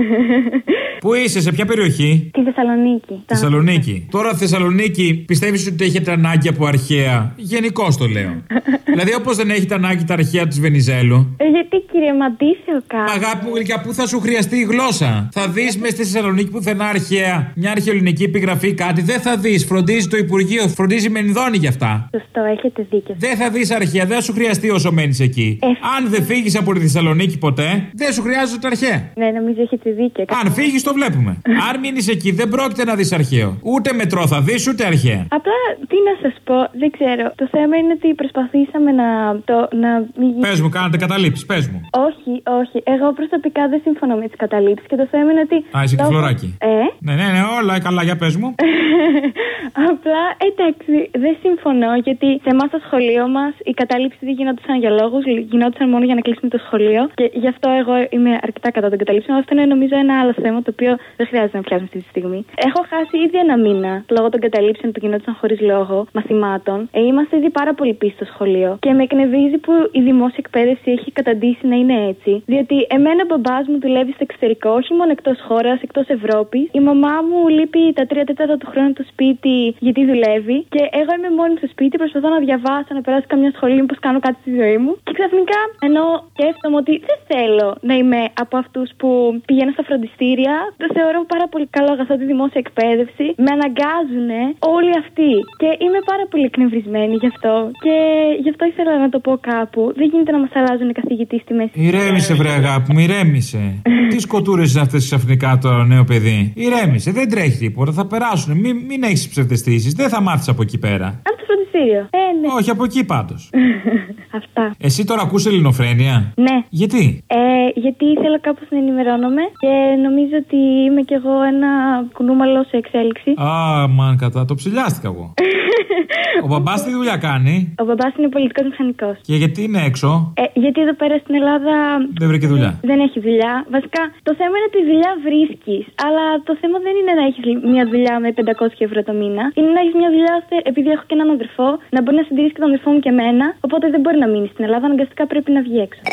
S20: Πού είσαι, σε ποια περιοχή?
S9: Τη Θεσσαλονίκη.
S20: Θεσσαλονίκη. Τώρα Θεσσαλονίκη, πιστεύεις ότι έχετε ανάγκη από αρχαία? Γενικώς το λέω. Δηλαδή, όπως δεν έχετε ανάγκη τα αρχαία της Βενιζέλου.
S9: Γιατί, κύριε, μ' αντίθετο κάπου.
S20: Αγάπη μου, για πού θα σου χρειαστεί η γλώσσα? Θα δεις μες στη Θεσσαλονίκη πουθενά αρχαία, μια αρχαιοελληνική επιγραφή, κάτι? Δεν θα δεις. Φροντίζει το Υπουργείο, φροντίζει Μενδώνη γι' αυτά.
S9: Σωστό, έχετε δίκιο.
S20: Δεν θα δεις αρχαία, δεν σου χρειαστεί όσο μένεις εκεί. Αν δεν φύγεις από τη Θεσσαλονίκη ποτέ, δεν σου χρειάζεται τα αρχαία.
S9: Ναι, νομίζω έχετε δίκιο.
S20: Αν φύγεις, το βλέπουμε. Αν μείνεις εκεί, δεν πρόκειται να δεις αρχαίο. Ούτε μετρό θα δεις, ούτε αρχαία.
S9: Απλά, τι να σας πω, δεν ξέρω. Το θέμα είναι ότι προσπαθήσαμε να μην.
S20: Πες μου, κάνατε καταλήψεις, πες μου.
S9: Όχι. Εγώ προσωπικά δεν συμφωνώ με τις καταλήψεις και το θέμα είναι ότι.
S20: Είσαι και φλωράκι. Ναι, όλα καλά, για πες μου.
S9: Απλά, εντάξει, δεν συμφωνώ γιατί σε εμάς στο σχολείο μας οι καταλήψεις δεν γινόντουσαν για λόγους, γινόντουσαν μόνο για να κλείσουμε το σχολείο και γι' αυτό εγώ είμαι αρκετά κατά των καταλήψεων. Αυτό είναι νομίζω ένα άλλο θέμα το οποίο δεν χρειάζεται να πιάσουμε αυτή τη στιγμή. Έχω χάσει ήδη ένα μήνα λόγω των καταλήψεων που γινόντουσαν χωρίς λόγο μαθημάτων. Είμαστε ήδη πάρα πολύ πίσω στο σχολείο και με εκνευρίζει που η δημόσια εκπαίδευση έχει καταντήσει να είναι έτσι. Διότι εμένα ο μπαμπάς μου δουλεύει στο εξωτερικό, όχι μόνο εκτός χώρας, εκτός Ευρώπης. Η μαμά μου λείπει τα 3/4 του χρόνου του σπίτι γιατί δουλεύει και εγώ είμαι μόνη στο σπίτι, προσπαθώ να διαβάσω, να περάσω καμιά σχολή, μήπως κάνω κάτι στη ζωή μου. Και ξαφνικά, ενώ σκέφτομαι ότι δεν θέλω να είμαι από αυτούς που πηγαίνουν στα φροντιστήρια, το θεωρώ πάρα πολύ καλό αγαθό τη δημόσια εκπαίδευση. Με αναγκάζουν όλοι αυτοί. Και είμαι πάρα πολύ εκνευρισμένη γι' αυτό. Και γι' αυτό ήθελα να το πω κάπου. Δεν γίνεται να μας αλλάζουν οι καθηγητές στη μέση.
S20: Ηρέμησε, βρε αγάπη μου, ηρέμησε. Τι σκοτούρες είναι αυτές ξαφνικά τώρα, νέο παιδί? Ηρέμησε, δεν τρέχει τίποτα, θα περάσουν. Μην έχεις ψευδαισθήσεις, δεν θα μάθεις από εκεί πέρα.
S9: Από το φροντιστήριο. Ναι.
S20: Όχι, από εκεί πάντως.
S9: Αυτά.
S20: Εσύ τώρα ακούς ελληνοφρένεια?
S9: Ναι.
S20: Γιατί?
S9: Γιατί ήθελα κάπως να ενημερώνομαι και νομίζω ότι είμαι κι εγώ ένα κουνούμαλο σε εξέλιξη.
S20: Μαν κατά, το ψηλιάστηκα εγώ. Ο μπαμπάς τι δουλειά κάνει?
S9: Ο μπαμπάς είναι πολιτικός μηχανικός.
S20: Και γιατί είναι έξω?
S9: Γιατί εδώ πέρα στην Ελλάδα
S20: δεν βρήκε δουλειά.
S9: Δεν έχει δουλειά. Βασικά το θέμα είναι ότι δουλειά βρίσκεις. Αλλά το θέμα δεν είναι να έχεις μια δουλειά με 500 ευρώ το μήνα. Είναι να έχεις μια δουλειά ώστε, επειδή έχω και έναν αδερφό, να μπορεί να συντηρήσει και τον αδερφό μου και εμένα. Οπότε δεν μπορεί να μείνει στην Ελλάδα. Αναγκαστικά πρέπει να βγει έξω.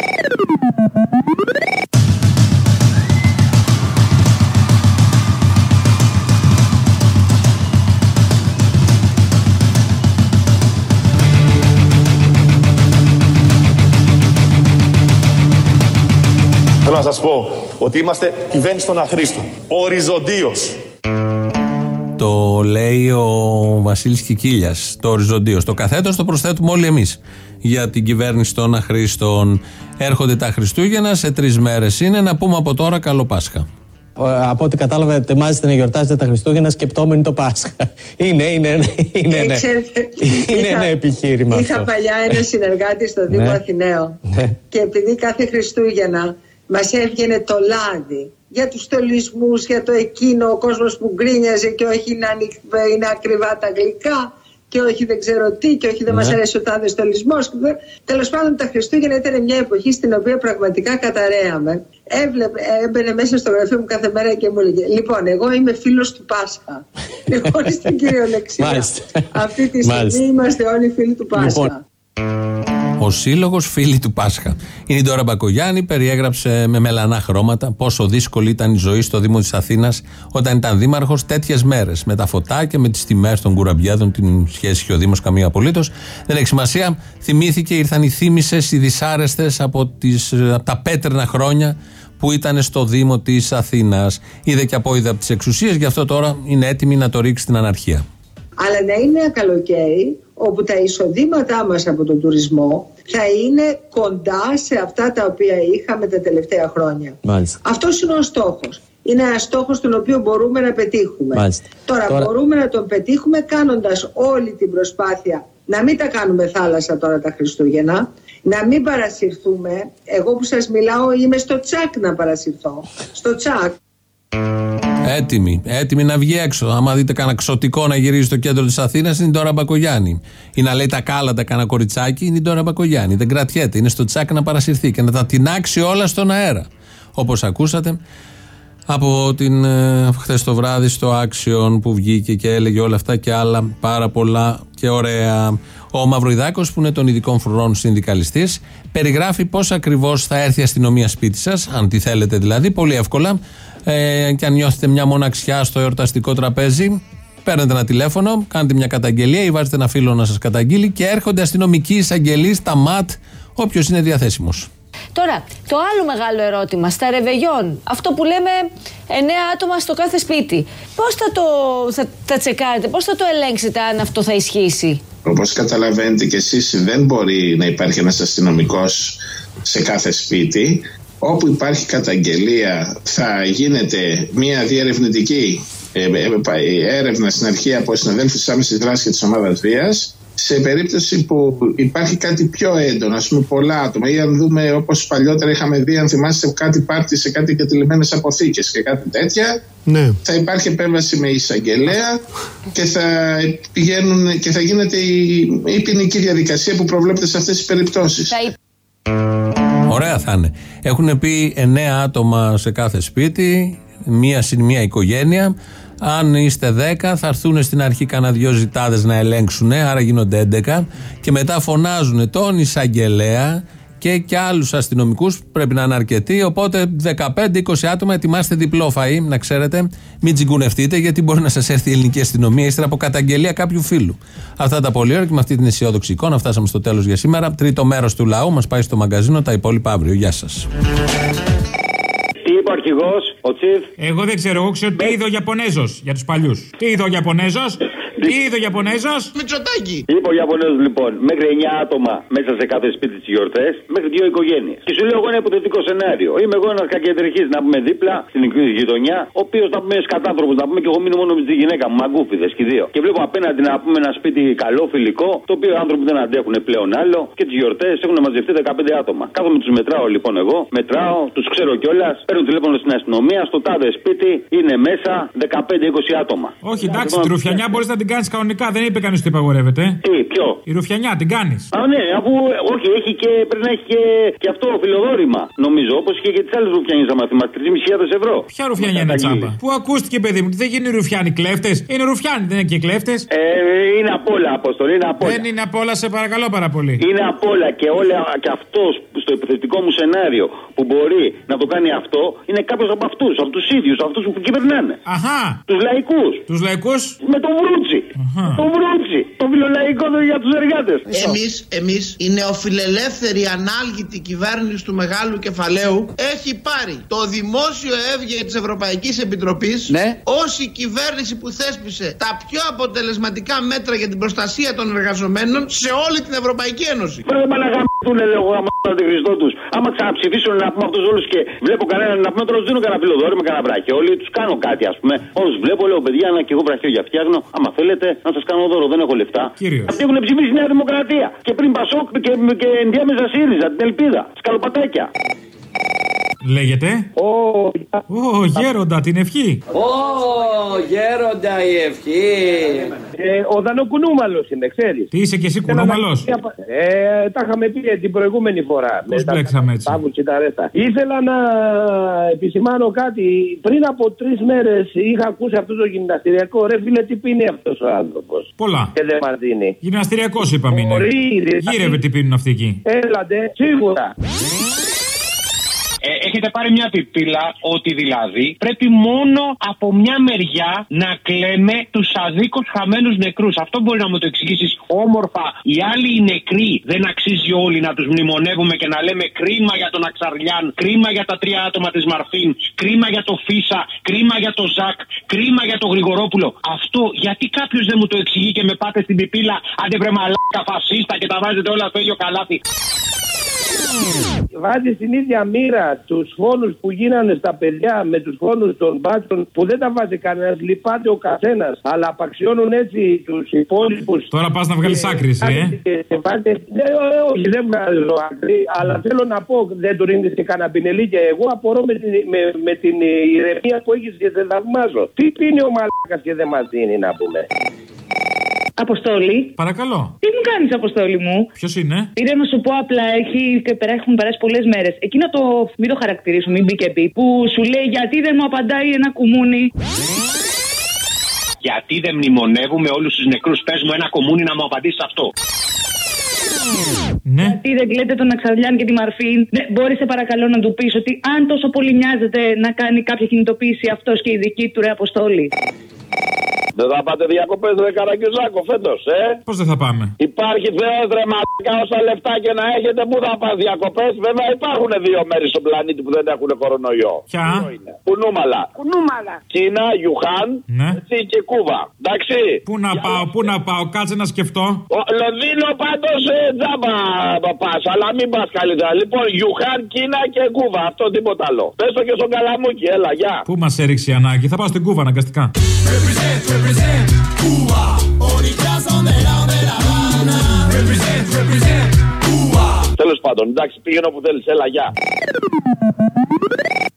S1: Θέλω να σας πω ότι είμαστε κυβέρνηση των αχρήστων. Οριζοντίως.
S3: Το λέει ο Βασίλης Κικίλιας. Το οριζοντίως. Το καθέτος το προσθέτουμε όλοι εμείς. Για την κυβέρνηση των αχρήστων. Έρχονται τα Χριστούγεννα, σε 3 μέρες είναι. Να πούμε από τώρα καλό Πάσχα.
S4: Από ό,τι κατάλαβα, ετοιμάζεστε να γιορτάζετε τα Χριστούγεννα σκεπτόμενοι το Πάσχα. Είναι ένα επιχείρημα.
S8: Είχα παλιά ένα συνεργάτη στο Δήμο Αθηναίο. Και επειδή κάθε Χριστούγεννα μας έβγαινε το λάδι για τους στολισμούς, για το εκείνο, ο κόσμος που γκρίνιαζε και όχι είναι ακριβά τα γλυκά και όχι δεν ξέρω τι και όχι δεν μας αρέσει ο τάδε στολισμός. Τέλος πάντων, τα Χριστούγεννα ήταν μια εποχή στην οποία πραγματικά καταραίαμε. Έμπαινε μέσα στο γραφείο μου κάθε μέρα και μου έλεγε: Λοιπόν, εγώ είμαι φίλος του Πάσχα. Λοιπόν, στην κυριολεξία. Αυτή τη στιγμή είμαστε όλοι φίλοι του Πάσχα.
S3: Ο Σύλλογος Φίλοι του Πάσχα. Η Ντόρα Μπακογιάννη περιέγραψε με μελανά χρώματα πόσο δύσκολη ήταν η ζωή στο Δήμο της Αθήνας όταν ήταν δήμαρχος τέτοιες μέρες. Με τα φωτάκια, με τις τιμές των κουραμπιάδων, την σχέση είχε ο Δήμος καμία απολύτως. Δεν έχει σημασία. Θυμήθηκε, ήρθαν οι θύμησες, οι δυσάρεστες από τα πέτρινα χρόνια που ήταν στο Δήμο της Αθήνας. Είδε και απόειδε από τις εξουσίες, γι' αυτό τώρα είναι έτοιμη να το ρίξει στην αναρχία.
S8: Αλλά να είναι ένα καλοκαίρι όπου τα εισοδήματά μας από τον τουρισμό θα είναι κοντά σε αυτά τα οποία είχαμε τα τελευταία χρόνια. Αυτός είναι ο στόχος. Είναι ένας στόχος τον οποίο μπορούμε να πετύχουμε. Τώρα μπορούμε να τον πετύχουμε κάνοντας όλη την προσπάθεια να μην τα κάνουμε θάλασσα τώρα τα Χριστούγεννα, να μην παρασυρθούμε. Εγώ που σας μιλάω είμαι στο τσακ να παρασυρθώ. Στο τσακ.
S3: Έτοιμη να βγει έξω. Άμα δείτε κανένα ξωτικό να γυρίζει στο κέντρο της Αθήνας, είναι η Ντόρα Μπακογιάννη. Ή να λέει τα κάλαντα κανένα κοριτσάκι, είναι η Ντόρα Μπακογιάννη. Δεν κρατιέται. Είναι στο τσάκ να παρασυρθεί και να τα τεινάξει όλα στον αέρα. Όπως ακούσατε από χθες το βράδυ στο Action που βγήκε και έλεγε όλα αυτά και άλλα πάρα πολλά και ωραία. Ο Μαυροϊδάκος, που είναι των ειδικών φρουρών συνδικαλιστής, περιγράφει πώς ακριβώς θα έρθει η αστυνομία σπίτι σας, αν τη θέλετε δηλαδή, πολύ εύκολα. Και αν νιώθετε μια μοναξιά στο εορταστικό τραπέζι, παίρνετε ένα τηλέφωνο, κάνετε μια καταγγελία ή βάζετε ένα φίλο να σας καταγγείλει και έρχονται αστυνομικοί εισαγγελείς, τα ΜΑΤ, όποιος είναι διαθέσιμος.
S10: Τώρα, το άλλο μεγάλο ερώτημα, στα ρεβεγιόν, αυτό που λέμε 9 άτομα στο κάθε σπίτι, πώς θα τσεκάρετε, πώς θα το ελέγξετε αν αυτό θα ισχύσει?
S11: Όπως καταλαβαίνετε και εσείς, δεν μπορεί να υπάρχει ένας αστυνομικός σε κάθε σπίτι. Όπου υπάρχει καταγγελία θα γίνεται μια διερευνητική έρευνα στην αρχή από συναδέλφους της άμεσης δράσης και της ομάδας βίας. Σε περίπτωση που υπάρχει κάτι πιο έντονο, ας πούμε πολλά άτομα, ή αν δούμε όπως παλιότερα είχαμε δει, αν θυμάστε, κάτι πάρτι σε κάτι εγκατελειμμένες αποθήκες και κάτι τέτοια, θα υπάρχει επέμβαση με εισαγγελέα και θα γίνεται η ποινική διαδικασία που προβλέπεται σε αυτές τις περιπτώσεις.
S3: Ωραία θα είναι. Έχουν πει 9 άτομα σε κάθε σπίτι, μία συν μία οικογένεια. Αν είστε 10, θα έρθουν στην αρχή κανένα 2 ζητάδες να ελέγξουν, άρα γίνονται 11. Και μετά φωνάζουν τον εισαγγελέα και άλλους αστυνομικούς, πρέπει να είναι αρκετοί. Οπότε 15-20 άτομα, ετοιμάστε διπλό φαΐ, να ξέρετε. Μην τσιγκουνευτείτε, γιατί μπορεί να σας έρθει η ελληνική αστυνομία ύστερα από καταγγελία κάποιου φίλου. Αυτά τα πολύ ωραία και με αυτή την αισιόδοξη εικόνα φτάσαμε στο τέλος για σήμερα. Τρίτο μέρος του λαού μας πάει στο μαγκαζίνο, τα υπόλοιπα αύριο. Γεια σας.
S25: Τι είπε ο αρχηγός, ο Τσιφ?
S6: Εγώ δεν ξέρω, εγώ ξέρω τι είδε ο Ιαπωνέζος για τους παλιούς. Τι είδε ο Ιαπωνέζος? Τι είδε ο Ιαπωνέζος?
S25: Μητσοτάκη. Είπε ο Ιαπωνέζος λοιπόν, μέχρι 9 άτομα μέσα σε κάθε σπίτι τις γιορτές, μέχρι 2 οικογένειες. Και σου λέω εγώ ένα υποθετικό σενάριο. Είμαι εγώ ένας κακεντρεχής να πούμε δίπλα στην γειτονιά, ο οποίος να πούμε σκατάνθρωπος, να πούμε και εγώ μείνω μόνο με τη γυναίκα μου, μαγκούφιδες και 2. Και βλέπω απέναντι να πούμε ένα σπίτι καλό, φιλικό, το οποίο οι άνθρωποι δεν αντέχουν πλέον άλλο και τις γιορτές έχουν μαζευτεί 15 άτομα. Κάθομαι τους μετράω λοιπόν εγώ, μετράω, τους ξέρω κιόλας, παίρνω τηλέφωνο στην αστυνομία, στο τάδε σπίτι είναι μέσα 15-20 άτομα.
S6: Όχι, εντάξει, τη ρουφιανιά μπορείς να την κάνεις κανονικά, δεν είπε κανείς ότι απαγορεύεται.
S25: Τι, ποιο?
S6: Η ρουφιανιά την κάνεις.
S25: Α, ναι, αφού όχι, πρέπει να έχει και αυτό φιλοδόρημα, νομίζω. Όπως είχε και τις άλλες ρουφιανιές, άμα θυμάστε, 3.500 ευρώ.
S6: Ποια ρουφιανιά είναι τσάμπα? Πού ακούστηκε, παιδί μου, δεν γίνουν οι ρουφιάνοι κλέφτες? Είναι ρουφιάνοι, δεν είναι και κλέφτες.
S25: Είναι απ' όλα, Απόστολη, είναι απ' όλα.
S6: Δεν είναι απ' όλα, σε παρακαλώ πάρα πολύ.
S25: Είναι απ' όλα και αυτός στο επιθετικό μου σενάριο που μπορεί να το κάνει αυτό είναι κάποιος από αυτούς, από τους ίδιους, αυτούς που κυβερνάνε.
S6: Αχά.
S25: Τους λαϊκούς.
S6: Τους λαϊκούς.
S25: Με το βρούτσι. Το βρούτσι. Το φιλολαϊκό για τους εργάτες.
S26: Εμείς, η νεοφιλελεύθερη ανάλγητη κυβέρνηση του μεγάλου κεφαλαίου έχει πάρει το δημόσιο εύγε της Ευρωπαϊκής Επιτροπής ως η κυβέρνηση που θέσπισε τα πιο αποτελεσματικά μέτρα για την προστασία των εργαζομένων σε όλη την Ευρωπαϊκή Ένωση.
S25: Του λέει εγώ άμα τον Χριστό του. Άμα ξαναψηφίσουν να πούμε αυτού όλου και βλέπω κανέναν να πούμε τώρα του δίνω κανένα φιλοδόρημα, κανένα βραχείο. Όλοι του κάνω κάτι α πούμε. Όλου βλέπω, λέω παιδιά, να και εγώ βραχείο για φτιάχνω. Άμα θέλετε να σα κάνω δώρο, δεν έχω λεφτά.
S3: Κύριος.
S25: Αυτοί έχουν ψηφίσει Νέα Δημοκρατία. Και πριν Πασόκ και ενδιάμεσα ΣΥΡΙΖΑ, την Ελπίδα. Σκαλοπατάκια.
S3: Λέγεται. Γέροντα, την ευχή.
S12: Γέροντα η ευχή.
S13: Ο Δανοκουνούμαλος είναι, ξέρεις.
S3: Τι είσαι και εσύ κουνούμαλος?
S13: Τα είχαμε πει την προηγούμενη φορά.
S3: Πώς μπλέξαμε έτσι?
S13: Ήθελα να επισημάνω κάτι. Πριν από 3 μέρες είχα ακούσει αυτό το γυμναστηριακό. Ρε φίλε, τι πίνει αυτός ο άνθρωπος?
S3: Πολλά.
S13: Και δεν μας δίνει.
S3: Γυμναστηριακός είπαμε είναι. Γύρευε τι πίνουν αυτοί εκεί.
S13: Έλατε, σίγουρα.
S14: Έχετε πάρει μια πιπίλα ότι δηλαδή πρέπει μόνο από μια μεριά να κλαίμε τους αδίκως χαμένους νεκρούς. Αυτό μπορεί να μου το εξηγήσεις όμορφα? Οι άλλοι οι νεκροί δεν αξίζει όλοι να τους μνημονεύουμε και να λέμε κρίμα για τον Αξαρλιάν, κρίμα για τα 3 άτομα της Μαρφίν, κρίμα για το Φίσα, κρίμα για το Ζακ, κρίμα για το Γρηγορόπουλο. Αυτό γιατί κάποιος δεν μου το εξηγεί και με πάτε στην πιπίλα άντε βρε μαλάκα φασίστα και τα βάζετε όλα στο ίδιο καλάθι?
S13: Βάζει στην ίδια μοίρα τους φόνους που γίνανε στα παιδιά με τους φόνους των μπάτσων που δεν τα βάζει κανένας, λυπάται ο καθένας, αλλά απαξιώνουν έτσι τους υπόλοιπους.
S3: Τώρα πας να βγάλεις άκρη,
S13: όχι, δεν βγάζω άκρη, αλλά θέλω να πω, δεν του ρίχνεις και κανένα πινελί και εγώ απορώ με την ηρεμία που έχεις και δεν θαυμάζω. Τι πίνει ο μαλάκας και δεν μας δίνει να πούμε?
S18: Αποστόλη.
S3: Παρακαλώ.
S18: Τι μου κάνεις, Αποστόλη μου?
S3: Ποιος είναι?
S18: Πήρα να σου πω απλά, έχουν περάσει πολλές μέρες. Εκείνο το, μην το χαρακτηρίσω, μην μπει και πει, που σου λέει γιατί δεν μου απαντάει ένα κουμούνι.
S14: Γιατί δεν μνημονεύουμε όλους τους νεκρούς? Πες μου ένα κουμούνι να μου απαντήσει αυτό.
S3: Ναι.
S18: Γιατί δεν κλαίτε τον Αξαρλιάν και τη Μαρφίν? Μπορείς σε παρακαλώ να του πεις ότι αν τόσο πολύ νοιάζεται να κάνει κάποια κινητοποίηση αυτός και η δική του, ρε Αποστόλη?
S25: Δεν θα πάτε διακοπές ρε Καρακιουζάκο φέτος,
S3: Πώς δεν θα πάμε?
S25: Υπάρχει Θεός ρε μαλάκα, όσα λεφτά και να έχετε, πού θα πας διακοπές? Βέβαια υπάρχουν 2 μέρη στον πλανήτη που δεν έχουν κορονοϊό.
S3: Ποια?
S25: Κουνούμαλα. Κίνα, Ιουχάν,
S3: ναι.
S25: Και Κούβα. Εντάξει.
S3: Πού να πάω, κάτσε να σκεφτώ.
S25: Λονδίνο πάντως τζάμπα πας, αλλά μην πας καλύτερα. Λοιπόν, Ιουχάν, Κίνα και Κούβα, αυτό τίποτα άλλο. Πες το και στον Καλαμούκι, έλα, γεια.
S3: Πού μας έριξε η ανάγκη, θα πάω στην Κούβα αναγκαστικά.
S15: Represent Cuba, orillas donde la Habana. Represent Cuba.
S25: Τέλος πάντων, εντάξει, πήγαινε όπου θέλεις, έλα, γεια.